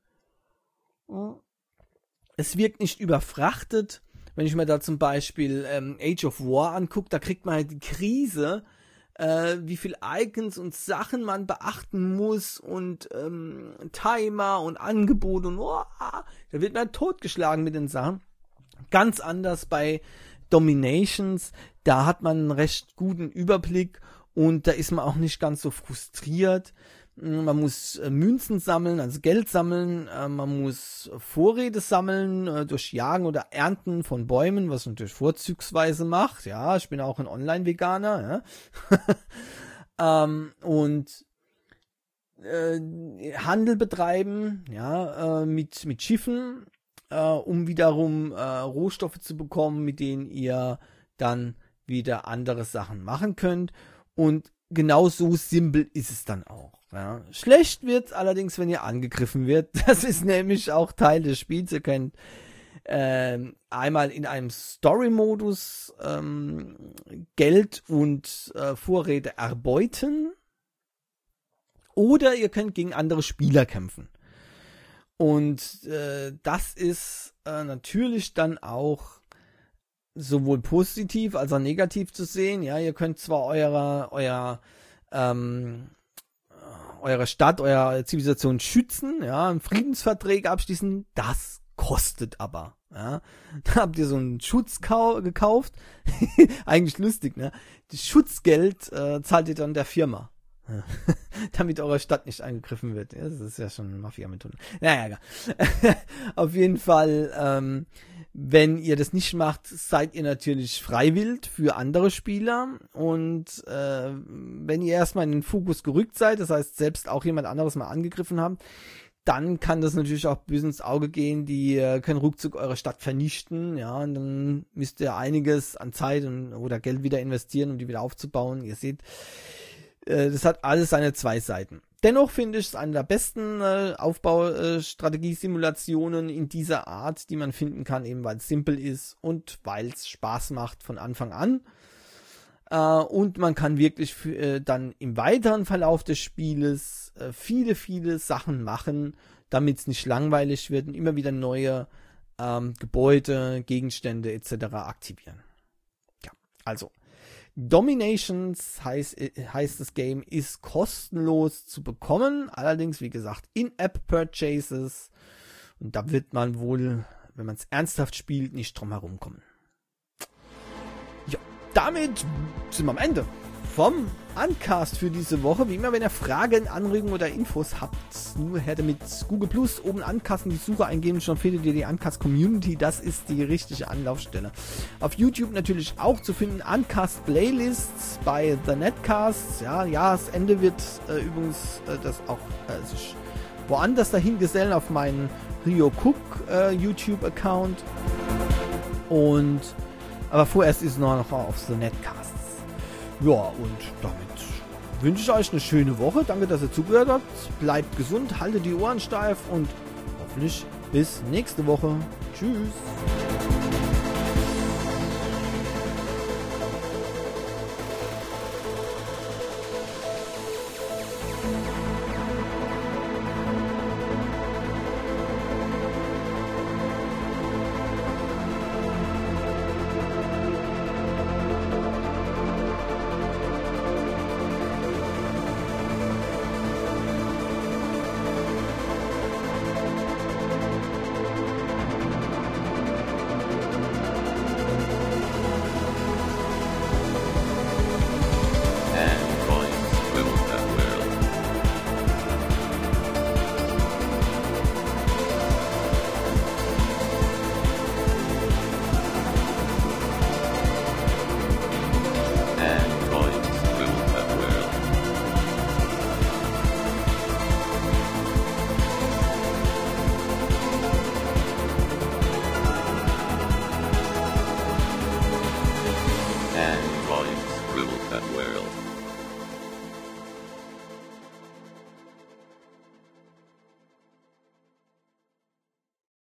Es wirkt nicht überfrachtet. Wenn ich mir da zum Beispiel ähm, Age of War angucke, da kriegt man halt die Krise, äh, wie viel Icons und Sachen man beachten muss und ähm, Timer und Angebot und oh, da wird man totgeschlagen mit den Sachen. Ganz anders bei Dominations, da hat man einen recht guten Überblick und da ist man auch nicht ganz so frustriert. Man muss äh, Münzen sammeln, also Geld sammeln, äh, man muss Vorräte sammeln äh, durch Jagen oder Ernten von Bäumen, was man natürlich vorzugsweise macht. Ja, ich bin auch ein Online-Veganer. Ja. ähm, und äh, Handel betreiben, ja, äh, mit, mit Schiffen, äh, um wiederum äh, Rohstoffe zu bekommen, mit denen ihr dann wieder andere Sachen machen könnt. Und genau so simpel ist es dann auch. Ja. Schlecht wird allerdings, wenn ihr angegriffen wird. Das ist nämlich auch Teil des Spiels. Ihr könnt ähm, einmal in einem Story-Modus ähm, Geld und äh, Vorräte erbeuten oder ihr könnt gegen andere Spieler kämpfen. Und äh, das ist äh, natürlich dann auch sowohl positiv als auch negativ zu sehen. Ja, ihr könnt zwar eure, euer, ähm, eure Stadt, eure Zivilisation schützen, ja, Friedensverträge abschließen, das kostet aber. Ja. Da habt ihr so einen Schutz gekauft. Eigentlich lustig, ne? Das Schutzgeld äh, zahlt ihr dann der Firma. Damit eure Stadt nicht angegriffen wird. Ja, das ist ja schon Mafia-Methode. Naja, ja. Auf jeden Fall, ähm, wenn ihr das nicht macht, seid ihr natürlich freiwillig für andere Spieler. Und äh, wenn ihr erstmal in den Fokus gerückt seid, das heißt, selbst auch jemand anderes mal angegriffen habt, dann kann das natürlich auch böse ins Auge gehen. Die äh, können ruckzuck eure Stadt vernichten. Ja, und dann müsst ihr einiges an Zeit und, oder Geld wieder investieren, um die wieder aufzubauen. Ihr seht, das hat alles seine zwei Seiten. Dennoch finde ich es eine der besten äh, Aufbaustrategiesimulationen in dieser Art, die man finden kann, eben weil es simpel ist und weil es Spaß macht von Anfang an. Äh, und man kann wirklich für, äh, dann im weiteren Verlauf des Spieles äh, viele, viele Sachen machen, damit es nicht langweilig wird und immer wieder neue ähm, Gebäude, Gegenstände et cetera aktivieren. Ja, also Dominations heißt, heißt das Game, ist kostenlos zu bekommen. Allerdings, wie gesagt, In-App-Purchases. Und da wird man wohl, wenn man es ernsthaft spielt, nicht drum herum kommen. Ja, damit sind wir am Ende vom Uncast für diese Woche. Wie immer, wenn ihr Fragen, Anregungen oder Infos habt, nur her damit. Google Plus, oben Uncast in die Suche eingeben, schon findet ihr die Uncast Community. Das ist die richtige Anlaufstelle. Auf YouTube natürlich auch zu finden, Uncast Playlists bei The Netcasts. Ja, ja, das Ende wird äh, übrigens äh, das auch äh, sich woanders dahin gesellen auf meinen Rio Cook äh, YouTube-Account. Und aber vorerst ist es noch auf The Netcasts. Ja, und damit wünsche ich euch eine schöne Woche. Danke, dass ihr zugehört habt. Bleibt gesund, haltet die Ohren steif und hoffentlich bis nächste Woche. Tschüss. and